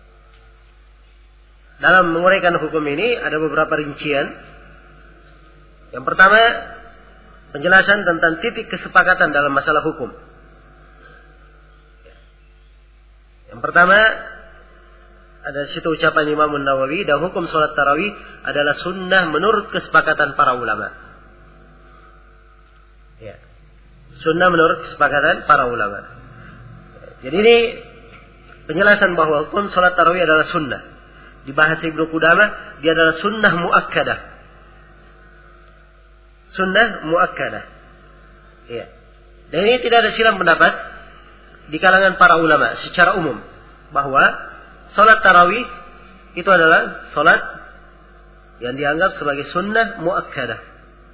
Dalam menguraikan hukum ini ada beberapa rincian. Yang pertama, penjelasan tentang titik kesepakatan dalam masalah hukum. Yang pertama, ada situ ucapan Imam Nawawi, dan hukum sholat tarawih adalah sunnah menurut kesepakatan para ulama. Ya. Sunnah menurut kesepakatan para ulama. Jadi ini penjelasan bahwa hukum sholat tarawih adalah sunnah. Di bahasa Ibnu Qudamah, dia adalah sunnah muakkadah. Sunnah muakkadah. Iya. Dan ini tidak ada silang pendapat di kalangan para ulama secara umum bahwa salat tarawih itu adalah salat yang dianggap sebagai sunnah muakkadah.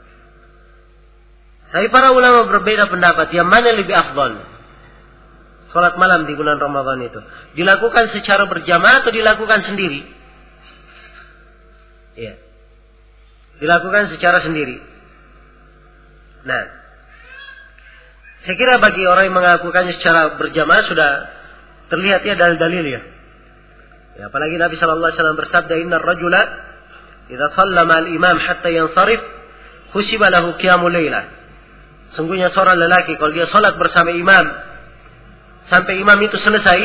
Tapi para ulama berbeda pendapat yang mana lebih afdal. Salat malam di bulan Ramadan itu dilakukan secara berjamaah atau dilakukan sendiri? Iya. Dilakukan secara sendiri. Nah, saya kira bagi orang yang mengakukannya secara berjamaah sudah terlihat ya dalil-dalil ya. Ya, apalagi Nabi Sallallahu Alaihi Wasallam bersabda, "Innar rajula idza shallama al-imam hatta yansarif, khusiba lahu qiyamul lailah." Sungguhnya seorang lelaki kalau dia salat bersama imam sampai imam itu selesai,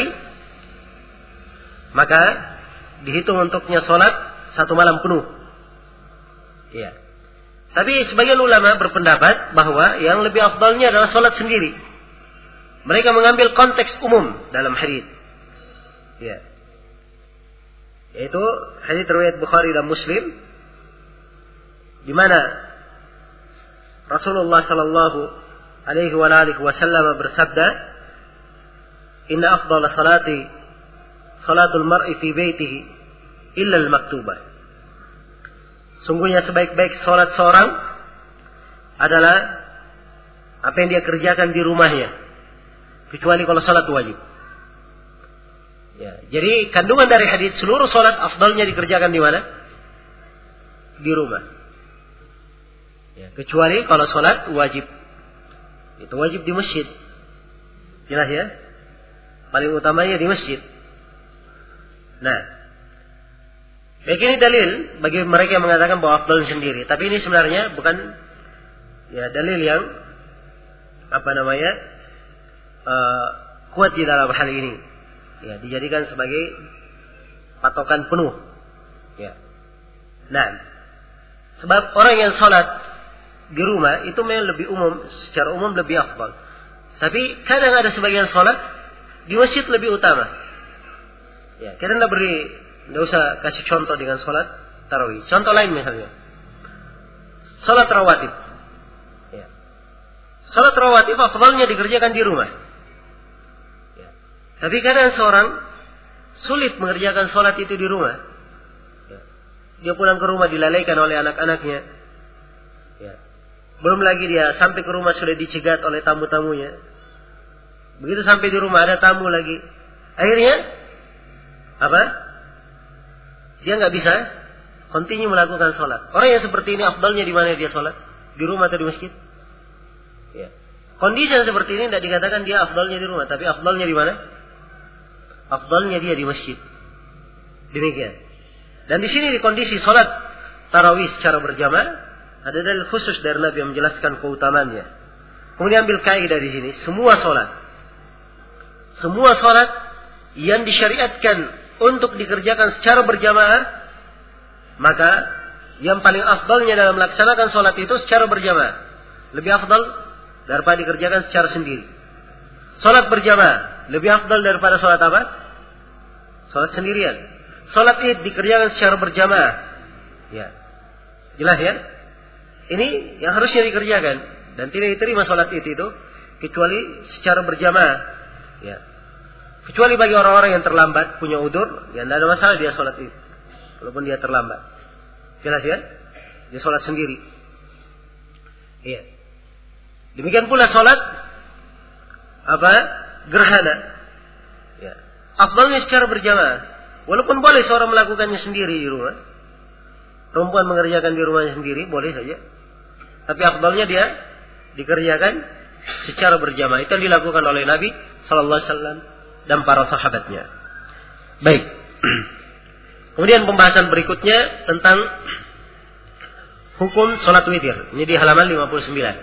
maka dihitung untuknya salat satu malam penuh. Iya. Tapi sebagian ulama berpendapat bahwa yang lebih afdalnya adalah salat sendiri. Mereka mengambil konteks umum dalam hadis. Iya. Yaitu hadis riwayat Bukhari dan Muslim, di mana Rasulullah Sallallahu Alaihi Wasallam bersabda, "Inna afdala salati salatul mar'i fi baitihi illa al-maktubah." Sungguhnya sebaik-baik salat seorang adalah apa yang dia kerjakan di rumahnya, kecuali kalau salat wajib. Ya, jadi kandungan dari hadis seluruh salat afdalnya dikerjakan di mana? Di rumah. Ya, kecuali kalau salat wajib. Itu wajib di masjid. Jelas ya? Paling utamanya di masjid. Nah, baik, ini dalil bagi mereka yang mengatakan bahwa afdal sendiri. Tapi ini sebenarnya bukan ya dalil yang apa namanya uh, kuat di dalam hal ini. Ya, dijadikan sebagai patokan penuh. Ya. Nah, sebab orang yang sholat di rumah itu memang lebih umum, secara umum lebih afdal. Tapi kadang ada sebagian sholat di masjid lebih utama. Ya, kita tidak beri, tidak usah kasih contoh dengan sholat tarawih. Contoh lain misalnya, sholat rawatib. Ya. Sholat rawatib afdalnya dikerjakan di rumah. Ya. Tapi kadang seorang sulit mengerjakan sholat itu di rumah. Ya. Dia pulang ke rumah dilalaikan oleh anak-anaknya. Ya. Belum lagi dia sampai ke rumah sudah dicegat oleh tamu-tamunya. Begitu sampai di rumah ada tamu lagi. Akhirnya apa? Dia nggak bisa continue melakukan sholat. Orang yang seperti ini afdalnya di mana dia sholat? Di rumah atau di masjid? Ya. Kondisi yang seperti ini tidak dikatakan dia afdalnya di rumah, tapi afdalnya di mana? Afdalnya dia di masjid. Demikian. Dan di sini di kondisi sholat tarawih secara berjamaah ada dalil khusus dari Nabi yang menjelaskan keutamaannya. Kemudian ambil kaidah di sini, semua sholat, semua sholat yang disyariatkan untuk dikerjakan secara berjamaah, maka yang paling afdalnya dalam melaksanakan sholat itu secara berjamaah. Lebih afdal daripada dikerjakan secara sendiri. Sholat berjamaah lebih afdal daripada sholat apa? Sholat sendirian. Sholat id dikerjakan secara berjamaah. Ya, jelas ya? Ini yang harusnya dikerjakan. Dan tidak diterima sholat id itu kecuali secara berjamaah. Ya. Kecuali bagi orang-orang yang terlambat, punya udzur, ya tidak ada masalah dia sholat itu. Walaupun dia terlambat. Jelas ya? Dia sholat sendiri. Iya. Demikian pula sholat apa? Gerhana. Ya. Afdalnya secara berjamaah. Walaupun boleh seorang melakukannya sendiri di rumah. Perempuan mengerjakan di rumahnya sendiri, boleh saja. Tapi afdalnya dia dikerjakan secara berjamaah. Itu yang dilakukan oleh Nabi sallallahu alaihi wasallam dan para sahabatnya. Baik. Kemudian pembahasan berikutnya tentang hukum sholat witir. Ini di halaman lima puluh sembilan.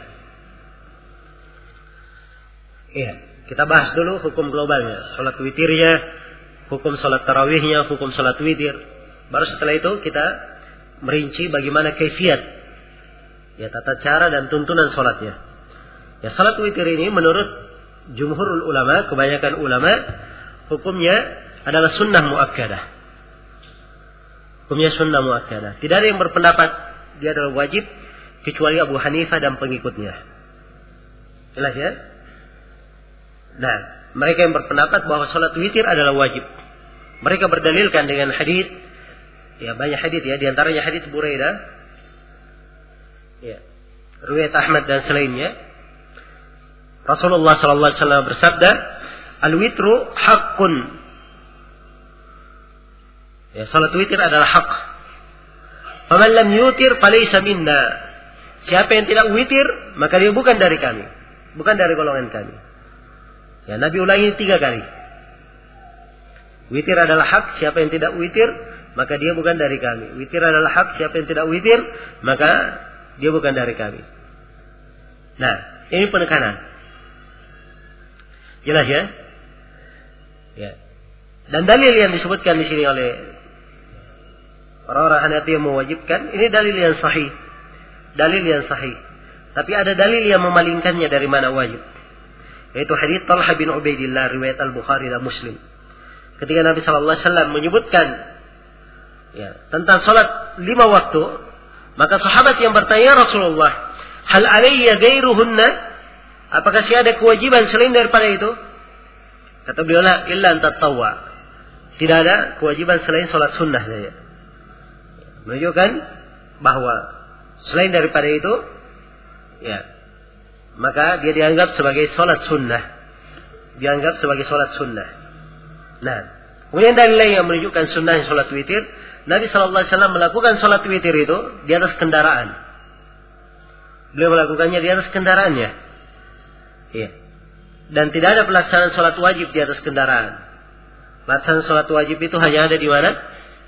Iya, kita bahas dulu hukum globalnya. Sholat witirnya, hukum sholat tarawihnya, hukum sholat witir. Baru setelah itu kita merinci bagaimana kaifiat, ya tata cara dan tuntunan sholatnya. Ya, sholat witir ini menurut jumhurul ulama, kebanyakan ulama, hukumnya adalah sunnah muakkadah. Hukumnya sunnah muakkadah. Tidak ada yang berpendapat dia adalah wajib kecuali Abu Hanifah dan pengikutnya. Jelas ya? Nah, mereka yang berpendapat bahwa sholat witir adalah wajib. Mereka berdalilkan dengan hadits, ya banyak hadits ya, diantaranya hadits Buraidah, ya, riwayat Ahmad dan selainnya. Rasulullah sallallahu alaihi wasallam bersabda, "Al-witru haqqun." Ya, salat witir adalah hak. "Faman lam yutir falaysa minna." Siapa yang tidak witir, maka dia bukan dari kami, bukan dari golongan kami. Ya, Nabi ulangi tiga kali. Witir adalah hak, siapa yang tidak witir, maka dia bukan dari kami. Witir adalah hak, siapa yang tidak witir, maka dia bukan dari kami. Nah, ini penekanan. Jelas ya? Ya. Dan dalil yang disebutkan di sini oleh orang-orang Hanafi yang mewajibkan, ini dalil yang sahih. Dalil yang sahih. Tapi ada dalil yang memalingkannya dari mana wajib. Yaitu hadits Talha bin Ubaidillah riwayat Al-Bukhari dan Muslim. Ketika Nabi sallallahu alaihi wasallam menyebutkan ya, tentang salat lima waktu, maka sahabat yang bertanya, Rasulullah, hal alayya ghairuhunna? Apakah sih ada kewajiban selain daripada itu? Kata beliau, la illa an tatawwa. Tidak ada kewajiban selain salat sunnah saja. Menunjukkan bahwa selain daripada itu, ya, maka dia dianggap sebagai salat sunnah. Dianggap sebagai salat sunnah. Nah, kemudian dalil lain yang menunjukkan sunnah salat witir, Nabi sallallahu alaihi wasallam melakukan salat witir itu di atas kendaraan. Beliau melakukannya di atas kendaraannya. Iya. Dan tidak ada pelaksanaan sholat wajib di atas kendaraan. Pelaksanaan sholat wajib itu hanya ada di mana?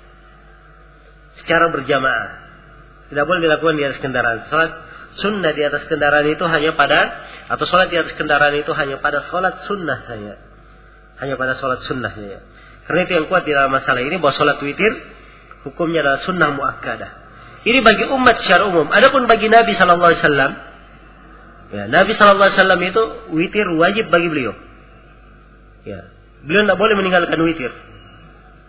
Secara berjamaah. Tidak boleh dilakukan di atas kendaraan. Sholat sunnah di atas kendaraan itu hanya pada, atau sholat di atas kendaraan itu hanya pada sholat sunnah saja. Hanya pada sholat sunnah saja. Karena itu yang kuat di dalam masalah ini bahwa sholat witir hukumnya adalah sunnah muakkadah. Ini bagi umat secara umum. Adapun bagi Nabi sallallahu alaihi wasallam, ya, Nabi sallallahu alaihi wasallam itu witir wajib bagi beliau. Ya, beliau tidak boleh meninggalkan witir.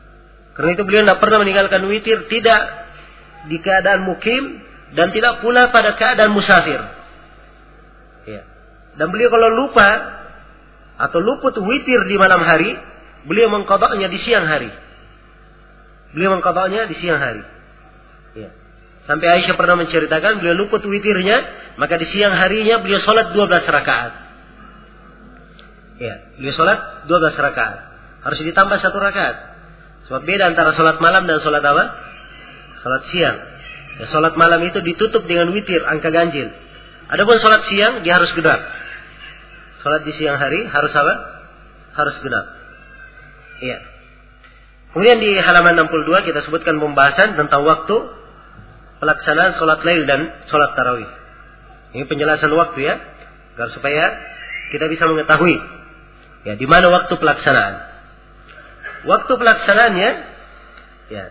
Karena itu beliau tidak pernah meninggalkan witir, tidak di keadaan mukim dan tidak pula pada keadaan musafir. Ya. Dan beliau kalau lupa atau luput witir di malam hari, beliau mengqadanya di siang hari. Beliau mengqadanya di siang hari. Ya. Sampai Aisyah pernah menceritakan beliau luput witirnya, maka di siang harinya beliau sholat dua belas rakaat. Ya, beliau sholat dua belas rakaat. Harus ditambah satu rakaat. Sebab beda antara sholat malam dan sholat apa? Sholat siang. Ya, sholat malam itu ditutup dengan witir, angka ganjil. Adapun sholat siang dia harus genap. Sholat di siang hari harus apa? Harus genap. Iya. Kemudian di halaman enam puluh dua kita sebutkan pembahasan tentang waktu pelaksanaan sholat lail dan sholat tarawih. Ini penjelasan waktu ya, agar supaya kita bisa mengetahui ya di mana waktu pelaksanaan. Waktu pelaksanaannya ya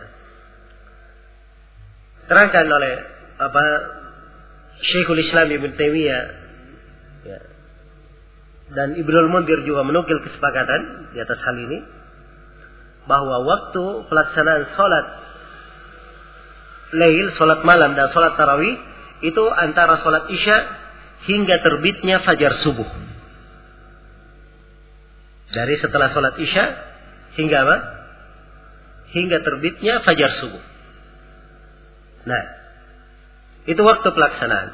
terangkan oleh apa Syekhul Islam Ibn Taimiyah ya, dan Ibnul Munzir juga menukil kesepakatan di atas hal ini, bahwa waktu pelaksanaan sholat lail, sholat malam dan sholat tarawih itu antara sholat isya hingga terbitnya fajar subuh. Dari setelah sholat isya hingga apa? Hingga terbitnya fajar subuh. Nah, itu waktu pelaksanaan.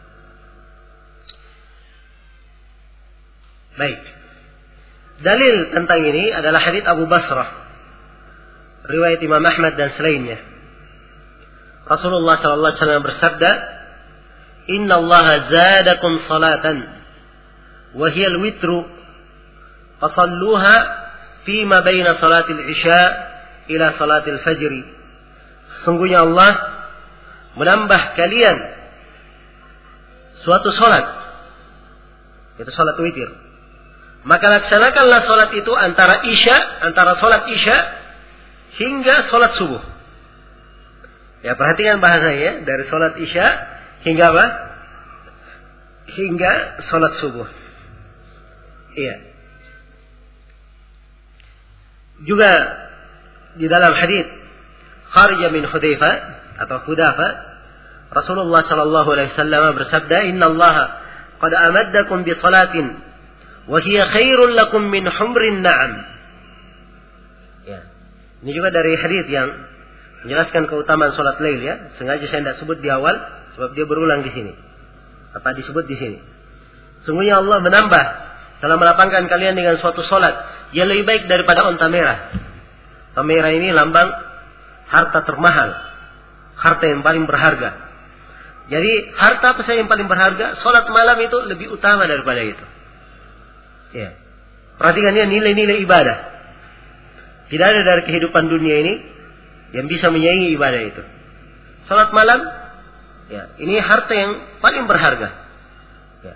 Baik. Dalil tentang ini adalah hadits Abu Basrah, riwayat Imam Ahmad dan selainnya. Rasulullah sallallahu alaihi wasallam bersabda, "Inna Allah zadakum salatan, wa hiya al-witru, fasalluha fima baina salatil isya ila salatil fajr." Sungguhnya Allah menambah kalian suatu salat, itu salat witir. Maka laksanakanlah salat itu antara isya, antara salat isya hingga salat subuh. Ya, perhatikan bahasanya, dari salat isya hingga apa? Hingga salat subuh. Iya. Juga di dalam hadis Kharija min Hudzaifah atau Hudafa, Rasulullah sallallahu alaihi wasallam bersabda, "Inna Allah qad amaddakum bi salatin wa hiya khairul lakum min humrin na'am." Ya. Ini juga dari hadis yang menjelaskan keutamaan salat lail ya. Sengaja saya tidak sebut di awal sebab dia berulang di sini. Apa disebut di sini? Sungguhnya Allah menambah telah melapangkan kalian dengan suatu salat yang lebih baik daripada onta merah. Onta merah ini lambang harta termahal, harta yang paling berharga. Jadi harta apa saja yang paling berharga, salat malam itu lebih utama daripada itu. Ya. Perhatikan ya, nilai-nilai ibadah. Tidak ada dari kehidupan dunia ini yang bisa menyaingi ibadah itu. Salat malam, ya, ini harta yang paling berharga. Ya.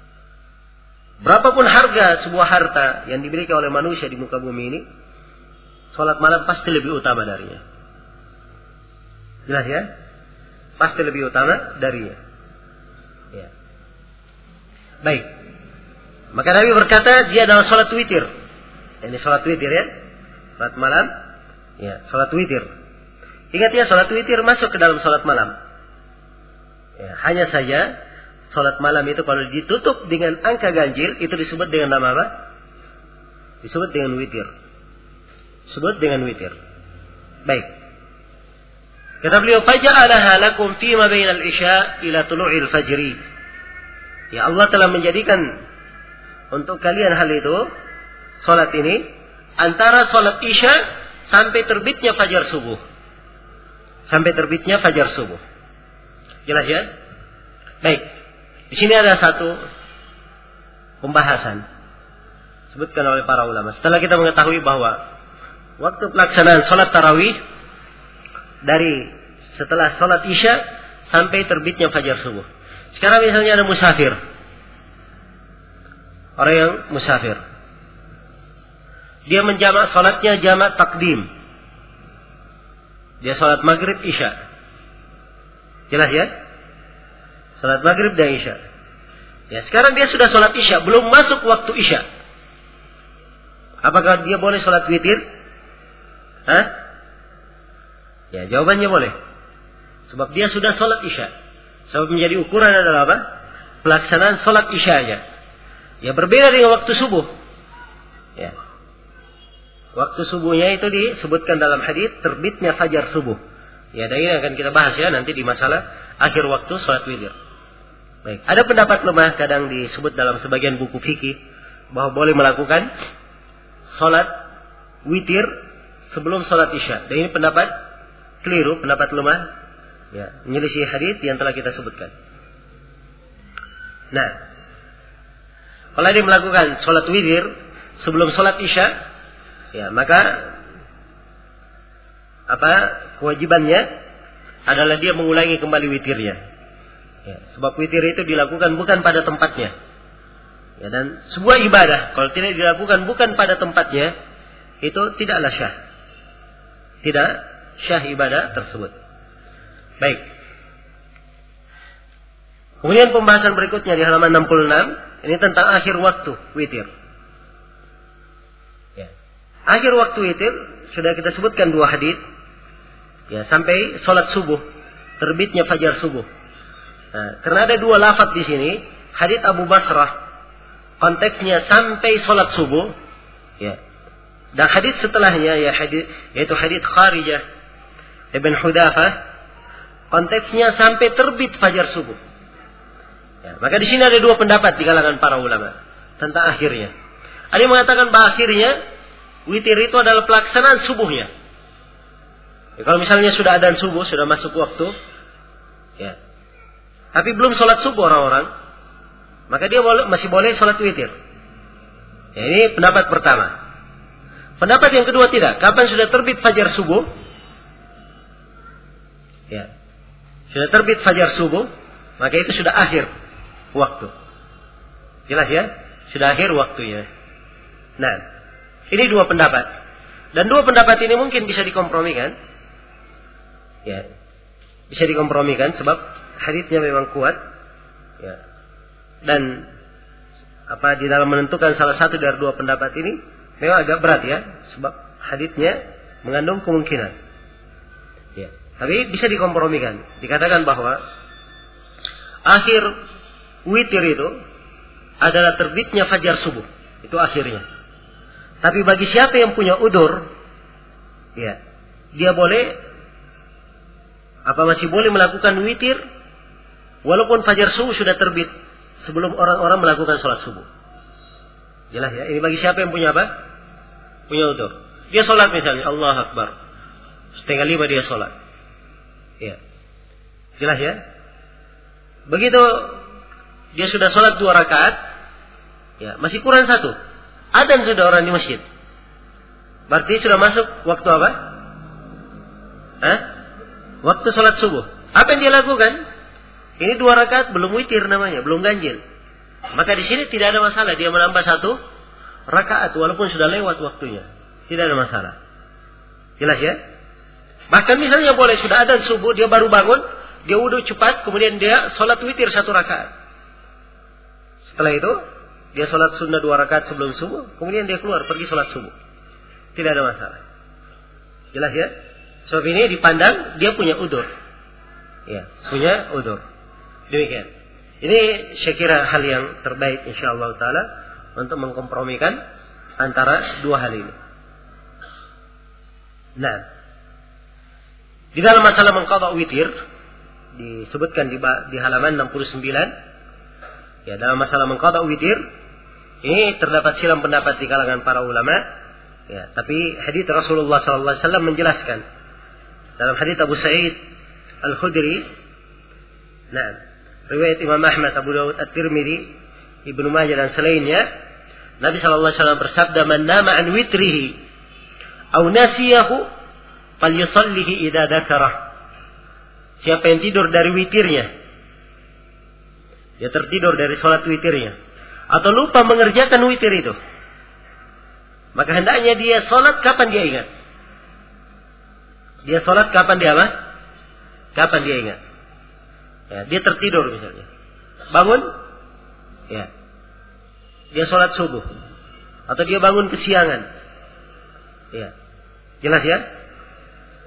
Berapapun harga sebuah harta yang dimiliki oleh manusia di muka bumi ini, salat malam pasti lebih utama darinya. Jelas ya? Pasti lebih utama darinya. Ya. Baik. Maka Nabi berkata dia adalah salat witir. Ini salat witir ya. Salat malam, ya, salat witir. Ingat ya, salat witir masuk ke dalam salat malam. Ya, hanya saja salat malam itu kalau ditutup dengan angka ganjil itu disebut dengan nama apa? Disebut dengan witir. Disebut dengan witir. Baik. Kata beliau, "Faja'alaha lakum fima bainal isya ila tulu'il fajri." Ya, Allah telah menjadikan untuk kalian hal itu, salat ini antara salat isya sampai terbitnya fajar subuh. Sampai terbitnya fajar subuh. Jelas ya? Baik. Di sini ada satu pembahasan sebutkan oleh para ulama. Setelah kita mengetahui bahwa waktu pelaksanaan salat tarawih dari setelah salat isya sampai terbitnya fajar subuh. Sekarang misalnya ada musafir. Orang yang musafir. Dia menjamak salatnya jamak takdim. Dia salat maghrib isya. Jelas ya? Salat maghrib dan isya. Ya, sekarang dia sudah salat isya, belum masuk waktu isya. Apakah dia boleh salat witir? Hah? Ya, jawabannya boleh. Sebab dia sudah sholat isya. Sebab menjadi ukuran adalah apa? Pelaksanaan sholat isyanya. Ya, berbeda dengan waktu subuh. Ya. Waktu subuhnya itu disebutkan dalam hadis terbitnya fajar subuh. Ya, dan ini akan kita bahas ya nanti di masalah akhir waktu sholat witir. Baik. Ada pendapat lemah kadang disebut dalam sebagian buku fikih bahwa boleh melakukan sholat witir sebelum sholat isya. Dan ini pendapat keliru, pendapat lemah. Ya, menyelisih hadis yang telah kita sebutkan. Nah, kalau dia melakukan sholat witir sebelum sholat isya, ya maka apa kewajibannya adalah dia mengulangi kembali witirnya. Ya, sebab witir itu dilakukan bukan pada tempatnya. Ya, dan sebuah ibadah kalau tidak dilakukan bukan pada tempatnya itu tidaklah syah. Tidak syah ibadah tersebut. Baik. Kemudian pembahasan berikutnya di halaman enam puluh enam ini tentang akhir waktu witir. Ya. Akhir waktu witir sudah kita sebutkan dua hadis. Ya, sampai sholat subuh, terbitnya fajar subuh. Nah, karena ada dua lafaz di sini, hadis Abu Basrah konteksnya sampai sholat subuh, ya. Dan hadis setelahnya ya hadis yaitu hadis Kharijah Ibn Hudafah konteksnya sampai terbit fajar subuh. Ya, maka di sini ada dua pendapat di kalangan para ulama tentang akhirnya. Ada yang mengatakan bahwa akhirnya witir itu adalah pelaksanaan subuhnya. Ya, kalau misalnya sudah adzan subuh, sudah masuk waktu, ya, tapi belum sholat subuh orang-orang, maka dia boleh, masih boleh sholat witir. Ya, ini pendapat pertama. Pendapat yang kedua tidak. Kapan sudah terbit fajar subuh? Ya, sudah terbit fajar subuh, maka itu sudah akhir waktu. Jelas ya? Sudah akhir waktunya. Nah, ini dua pendapat. Dan dua pendapat ini mungkin bisa dikompromikan. Ya, bisa dikompromikan sebab haditsnya memang kuat. Ya. Dan apa di dalam menentukan salah satu dari dua pendapat ini memang agak berat ya, sebab haditsnya mengandung kemungkinan. Ya. Tapi bisa dikompromikan. Dikatakan bahwa akhir witir itu adalah terbitnya fajar subuh. Itu akhirnya. Tapi bagi siapa yang punya udzur, ya, dia boleh apa masih boleh melakukan witir walaupun fajar subuh sudah terbit sebelum orang-orang melakukan sholat subuh. Jelas ya? Ini bagi siapa yang punya apa? Punya udzur. Dia sholat misalnya, Allah Akbar. Setengah lima dia sholat. Ya. Jelas ya? Begitu dia sudah sholat dua rakaat, ya, masih kurang satu. Adzan sudah orang di masjid. Berarti sudah masuk waktu apa? Hah? Waktu sholat subuh. Apa yang dia lakukan? Ini dua rakaat belum witir namanya, belum ganjil. Maka di sini tidak ada masalah dia menambah satu rakaat walaupun sudah lewat waktunya. Tidak ada masalah. Jelas ya? Bahkan misalnya boleh sudah adzan subuh, dia baru bangun, dia wudu cepat, kemudian dia sholat witir satu rakaat. Setelah itu dia sholat sunnah dua rakaat sebelum subuh, kemudian dia keluar pergi sholat subuh. Tidak ada masalah. Jelas ya? Sebab ini dipandang dia punya udzur. Ya, punya udzur. Demikian. Ini saya kira hal yang terbaik insyaallah taala untuk mengkompromikan antara dua hal ini. Nah, di dalam masalah mengqadha witir disebutkan di, di halaman enam puluh sembilan, ya, dalam masalah mengqadha witir ini terdapat silang pendapat di kalangan para ulama, ya, tapi hadits Rasulullah sallallahu alaihi wasallam menjelaskan. Dalam hadits Abu Sa'id Al-Khudri, nah, riwayat Imam Ahmad, Abu Dawud, At-Tirmidzi, Ibnu Majah dan selainnya, Nabi sallallahu alaihi wasallam bersabda, "Man nama an witrihi aw nasiyahu falyusallihi idza dzakarah." Siapa yang tidur dari witirnya, dia tertidur dari salat witirnya, atau lupa mengerjakan witir itu, maka hendaknya dia salat kapan dia ingat. Dia salat kapan dia apa? Kapan dia ingat. Ya, dia tertidur misalnya. Bangun, ya. Dia salat subuh. Atau dia bangun kesiangan. Ya. Jelas ya?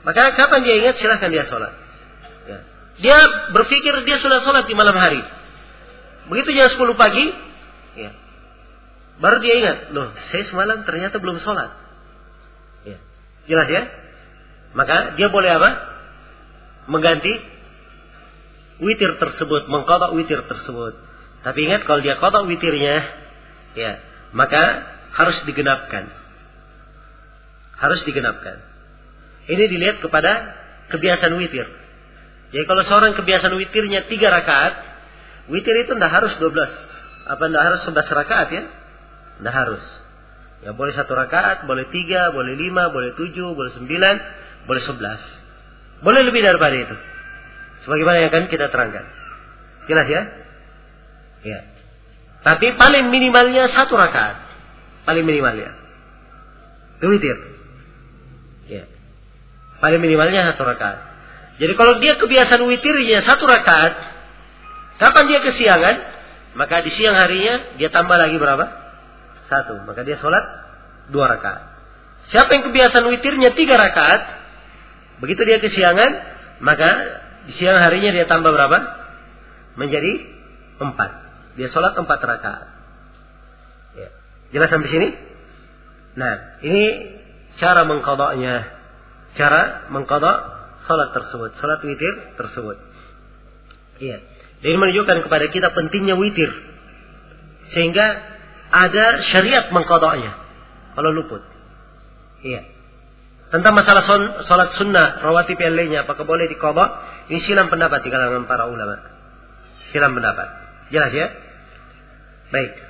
Maka kapan dia ingat, silahkan dia sholat. Ya. Dia berpikir dia sudah sholat di malam hari. Begitu jam sepuluh pagi, ya, baru dia ingat, loh, saya semalam ternyata belum sholat. Ya. Jelas ya? Maka dia boleh apa? Mengganti witir tersebut, mengqadha witir tersebut. Tapi ingat, kalau dia qadha witirnya, ya, maka harus digenapkan. Harus digenapkan. Ini dilihat kepada kebiasaan witir. Jadi kalau seorang kebiasaan witirnya tiga rakaat, witir itu tidak harus dua belas. Apa tidak harus sebelas rakaat ya? Tidak harus. Ya boleh satu rakaat, boleh tiga, boleh lima, boleh tujuh, boleh sembilan, boleh sebelas. Boleh lebih daripada itu. Sebagaimana yang akan kita terangkan. Jelas ya? Ya. Tapi paling minimalnya satu rakaat. Paling minimalnya. Itu witir. Ya. Paling minimalnya satu rakaat. Jadi kalau dia kebiasaan witirnya satu rakaat, kapan dia kesiangan? Maka di siang harinya dia tambah lagi berapa? Satu. Maka dia sholat dua rakaat. Siapa yang kebiasaan witirnya tiga rakaat, begitu dia kesiangan, maka di siang harinya dia tambah berapa? Menjadi empat. Dia sholat empat rakaat. Ya. Jelas sampai sini? Nah, ini cara mengqadanya. Cara mengqadha salat tersebut, salat witir tersebut. Iya. Ini menunjukkan kepada kita pentingnya witir. Sehingga ada syariat mengqadhanya kalau luput. Iya. Tentang masalah son, salat sunnah rawatib yang lainnya apakah boleh diqadha? Ini silang pendapat di kalangan para ulama. Silang pendapat. Jelas ya? Baik.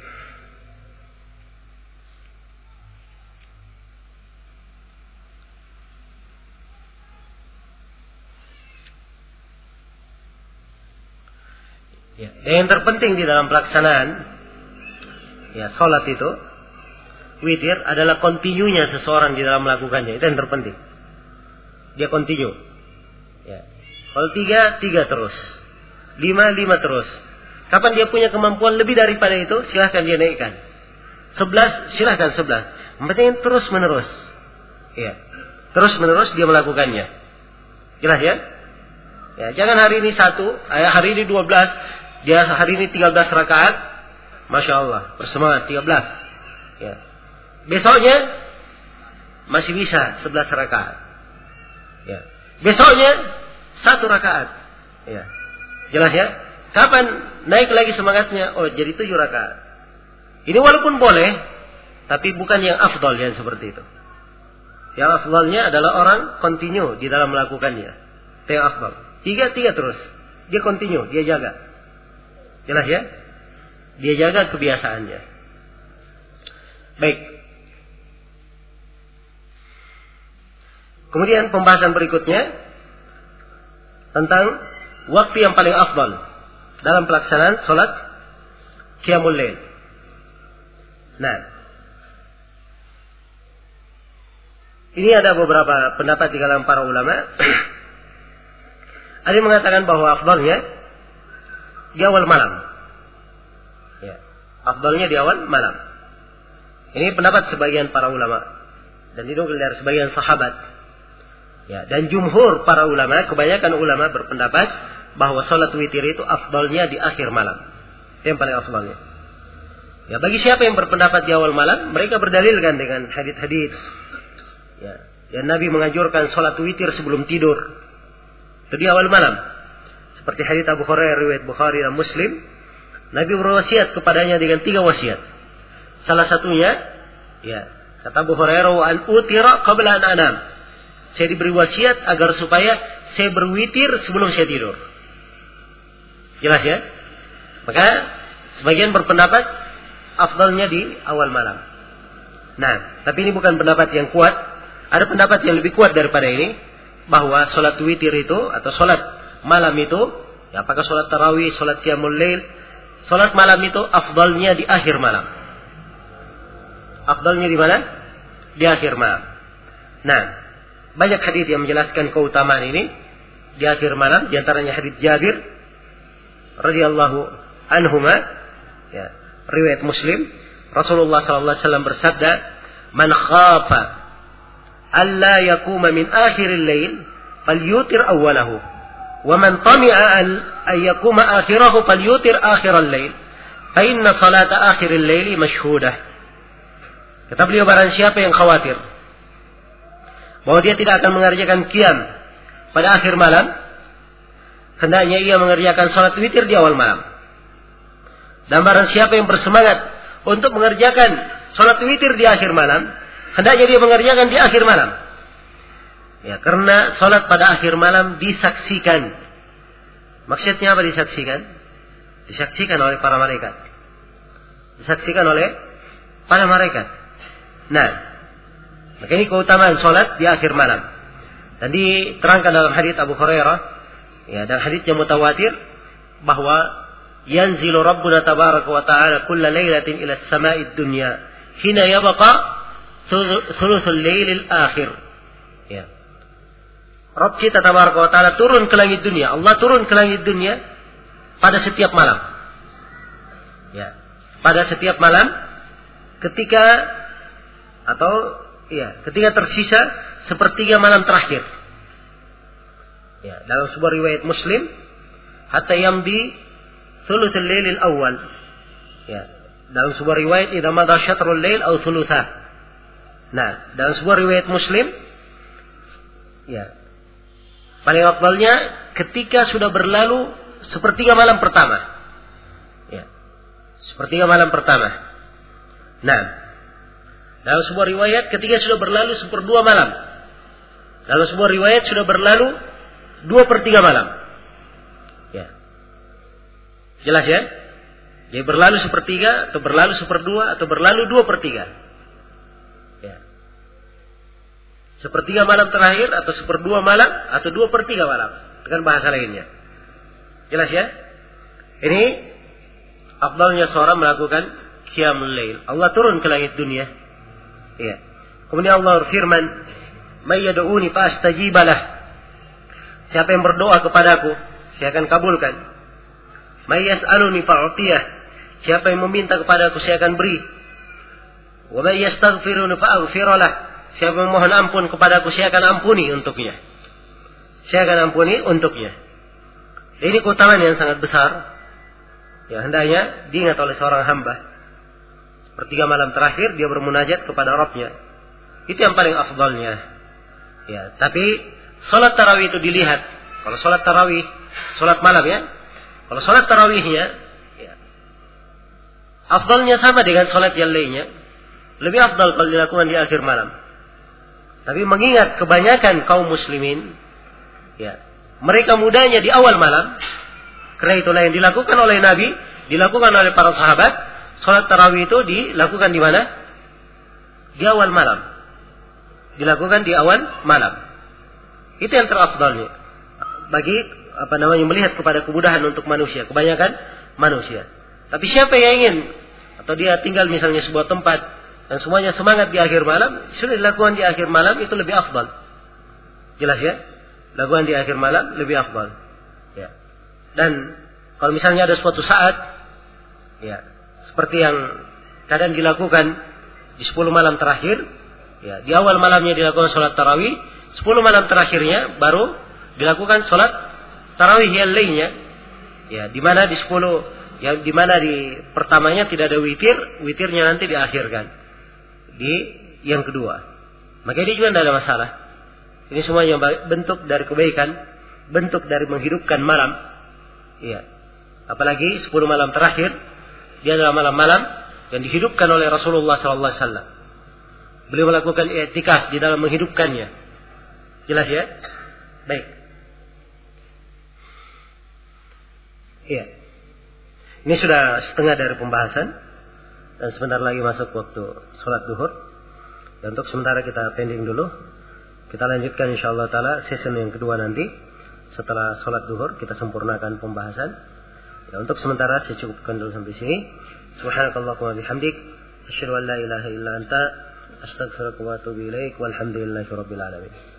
Ya, yang terpenting di dalam pelaksanaan ya salat itu witir adalah kontinunya seseorang di dalam melakukannya. Itu yang terpenting. Dia kontinu. Ya. Kalau tiga, tiga terus. Lima, lima terus. Kapan dia punya kemampuan lebih daripada itu, silahkan dia naikkan. Sebelas, silahkan sebelas. Yang penting terus menerus. Ya. Terus menerus dia melakukannya. Jelas ya? Ya, jangan hari ini satu, hari ini dua belas. Dia hari ini tiga belas rakaat. Masya Allah. Bersemangat tiga belas. Ya. Besoknya masih bisa sebelas rakaat. Ya. Besoknya satu rakaat. Ya. Jelas ya? Kapan naik lagi semangatnya? Oh, jadi tujuh rakaat. Ini walaupun boleh, tapi bukan yang afdal yang seperti itu. Yang afdalnya adalah orang continue di dalam melakukannya. Itu yang afdal. Tiga, tiga terus. Dia continue, dia jaga. Jelas ya? Dia jaga kebiasaannya. Baik. Kemudian pembahasan berikutnya tentang waktu yang paling afdal dalam pelaksanaan salat qiyamul lail. Nah, ini ada beberapa pendapat di kalangan para ulama. Ada yang mengatakan bahwa afdalnya di awal malam. Ya, afdalnya di awal malam. Ini pendapat sebagian para ulama dan dinukil dari sebagian sahabat. Ya, dan jumhur para ulama, kebanyakan ulama berpendapat bahwa salat witir itu afdalnya di akhir malam. Itu yang paling afdalnya. Ya, bagi siapa yang berpendapat di awal malam, mereka berdalilkan dengan hadits-hadits. Ya, dan Nabi menganjurkan salat witir sebelum tidur. Itu di awal malam. Seperti hadits Abu Hurairah riwayat Bukhari dan Muslim, Nabi berwasiat kepadanya dengan tiga wasiat. Salah satunya, ya, kata Abu Hurairah, "Wa an utira qabla an anam." Saya diberi wasiat agar supaya saya berwitir sebelum saya tidur. Jelas ya? Maka sebagian berpendapat afdalnya di awal malam. Nah, tapi ini bukan pendapat yang kuat. Ada pendapat yang lebih kuat daripada ini, bahwa salat witir itu atau salat malam itu, ya, apakah salat tarawih, salat qiyamul lail, salat malam itu afdalnya di akhir malam. Afdalnya di mana? Di akhir malam. Nah, banyak hadis yang menjelaskan keutamaan ini di akhir malam, di antaranya hadis Jabir radhiyallahu anhuma, ya, riwayat Muslim. Rasulullah sallallahu alaihi wasallam bersabda, "Man khafa alla yakuma min akhiril lail falyutir awwalahu wa man tami'a an yakuma akhirahu falyutir akhiral lail fa inna salata akhiril laili mashhudah. Kata beliau, barang siapa yang khawatir bahwa dia tidak akan mengerjakan qiyam pada akhir malam, hendaknya ia mengerjakan salat witir di awal malam. Dan barang siapa yang bersemangat untuk mengerjakan salat witir di akhir malam, hendaknya dia mengerjakan di akhir malam. Ya, karena salat pada akhir malam disaksikan. Maksudnya apa disaksikan? Disaksikan oleh para malaikat. Disaksikan oleh para malaikat. Nah, maka ini keutamaan salat di akhir malam. Dan diterangkan dalam hadits Abu Hurairah, ya, dan hadits yang mutawatir, bahwa yanzilu Rabbuna tabaraka wa ta'ala kulla lailatin ila as-sama'id dunya hina yabqa thuluthul lailil akhir. Ya. Rabb kita tabaraka wa ta'ala turun ke langit dunia. Allah turun ke langit dunia pada setiap malam. Ya. Pada setiap malam ketika atau ya, ketika tersisa sepertiga malam terakhir. Ya, dalam sebuah riwayat Muslim, hatta yamdi thuluthul lailil awal. Ya, dalam sebuah riwayat idza madha syatrul lail aw thuluthah. Nah, dalam sebuah riwayat Muslim, ya, paling afdalnya ketika sudah berlalu sepertiga malam pertama. Ya, sepertiga malam pertama. Nah, dalam sebuah riwayat ketika sudah berlalu seperdua malam. Dalam sebuah riwayat sudah berlalu dua per tiga malam. Ya. Jelas ya? Jadi berlalu sepertiga, atau berlalu seperdua, atau berlalu dua per tiga. Ya. Sepertiga malam terakhir, atau seperdua malam, atau dua per tiga malam. Dengan bahasa lainnya. Jelas ya? Ini afdalnya seorang melakukan qiyamul lail. Allah turun ke langit dunia. Ya. Kemudian Allah berfirman, "May yad'uni fa astajiba lah." Siapa yang berdoa kepadaku, saya akan kabulkan. "May yas'aluni fa u'tiyah." Siapa yang meminta kepadaku, saya akan beri. "Wa may yastaghfiruni fa aghfir lah." Siapa yang mohon ampun kepadaku, saya akan ampuni untuknya. Saya akan ampuni untuknya. Ini keutamaan yang sangat besar. Ya, hendaknya diingat oleh seorang hamba. Pertiga malam terakhir dia bermunajat kepada Rabbnya. Itu yang paling afdalnya. Ya, tapi salat tarawih itu dilihat. Kalau salat tarawih, salat malam ya. Kalau salat tarawihnya, ya, afdalnya sama dengan salat yang lainnya. Lebih afdal kalau dilakukan di akhir malam. Tapi mengingat kebanyakan kaum muslimin, ya, mereka mudahnya di awal malam. Karena itulah yang dilakukan oleh Nabi, dilakukan oleh para sahabat. Salat tarawih itu dilakukan di mana? Di awal malam. Dilakukan di awal malam. Itu yang terafdalnya. Bagi apa namanya melihat kepada kemudahan untuk manusia, kebanyakan manusia. Tapi siapa yang ingin atau dia tinggal misalnya sebuah tempat dan semuanya semangat di akhir malam, sudah dilakukan di akhir malam itu lebih afdal. Jelas ya? Lakukan di akhir malam lebih afdal. Ya. Dan kalau misalnya ada suatu saat, ya, seperti yang kadang dilakukan di sepuluh malam terakhir, ya, di awal malamnya dilakukan sholat tarawih, sepuluh malam terakhirnya baru dilakukan sholat tarawih yang lainnya, ya, di mana di sepuluh, ya, di mana di pertamanya tidak ada witir, witirnya nanti diakhirkan di yang kedua. Maka ini juga tidak ada masalah. Ini semuanya bentuk dari kebaikan, bentuk dari menghidupkan malam, ya. Apalagi sepuluh malam terakhir. Dia adalah malam-malam yang dihidupkan oleh Rasulullah sallallahu alaihi wasallam. Beliau melakukan i'tikaf di dalam menghidupkannya. Jelas ya? Baik. Iya. Ini sudah setengah dari pembahasan. Dan sebentar lagi masuk waktu sholat duhur. Dan untuk sementara kita pending dulu. Kita lanjutkan insyaallah ta'ala sesi yang kedua nanti. Setelah sholat duhur kita sempurnakan pembahasan. Ya, untuk sementara saya cukupkan dulu sampai sini. Subhanakallahumma bihamdik, asyhadu an la ilaha illa anta, astaghfiruka wa atubu ilaik, walhamdulillahi rabbil alamin.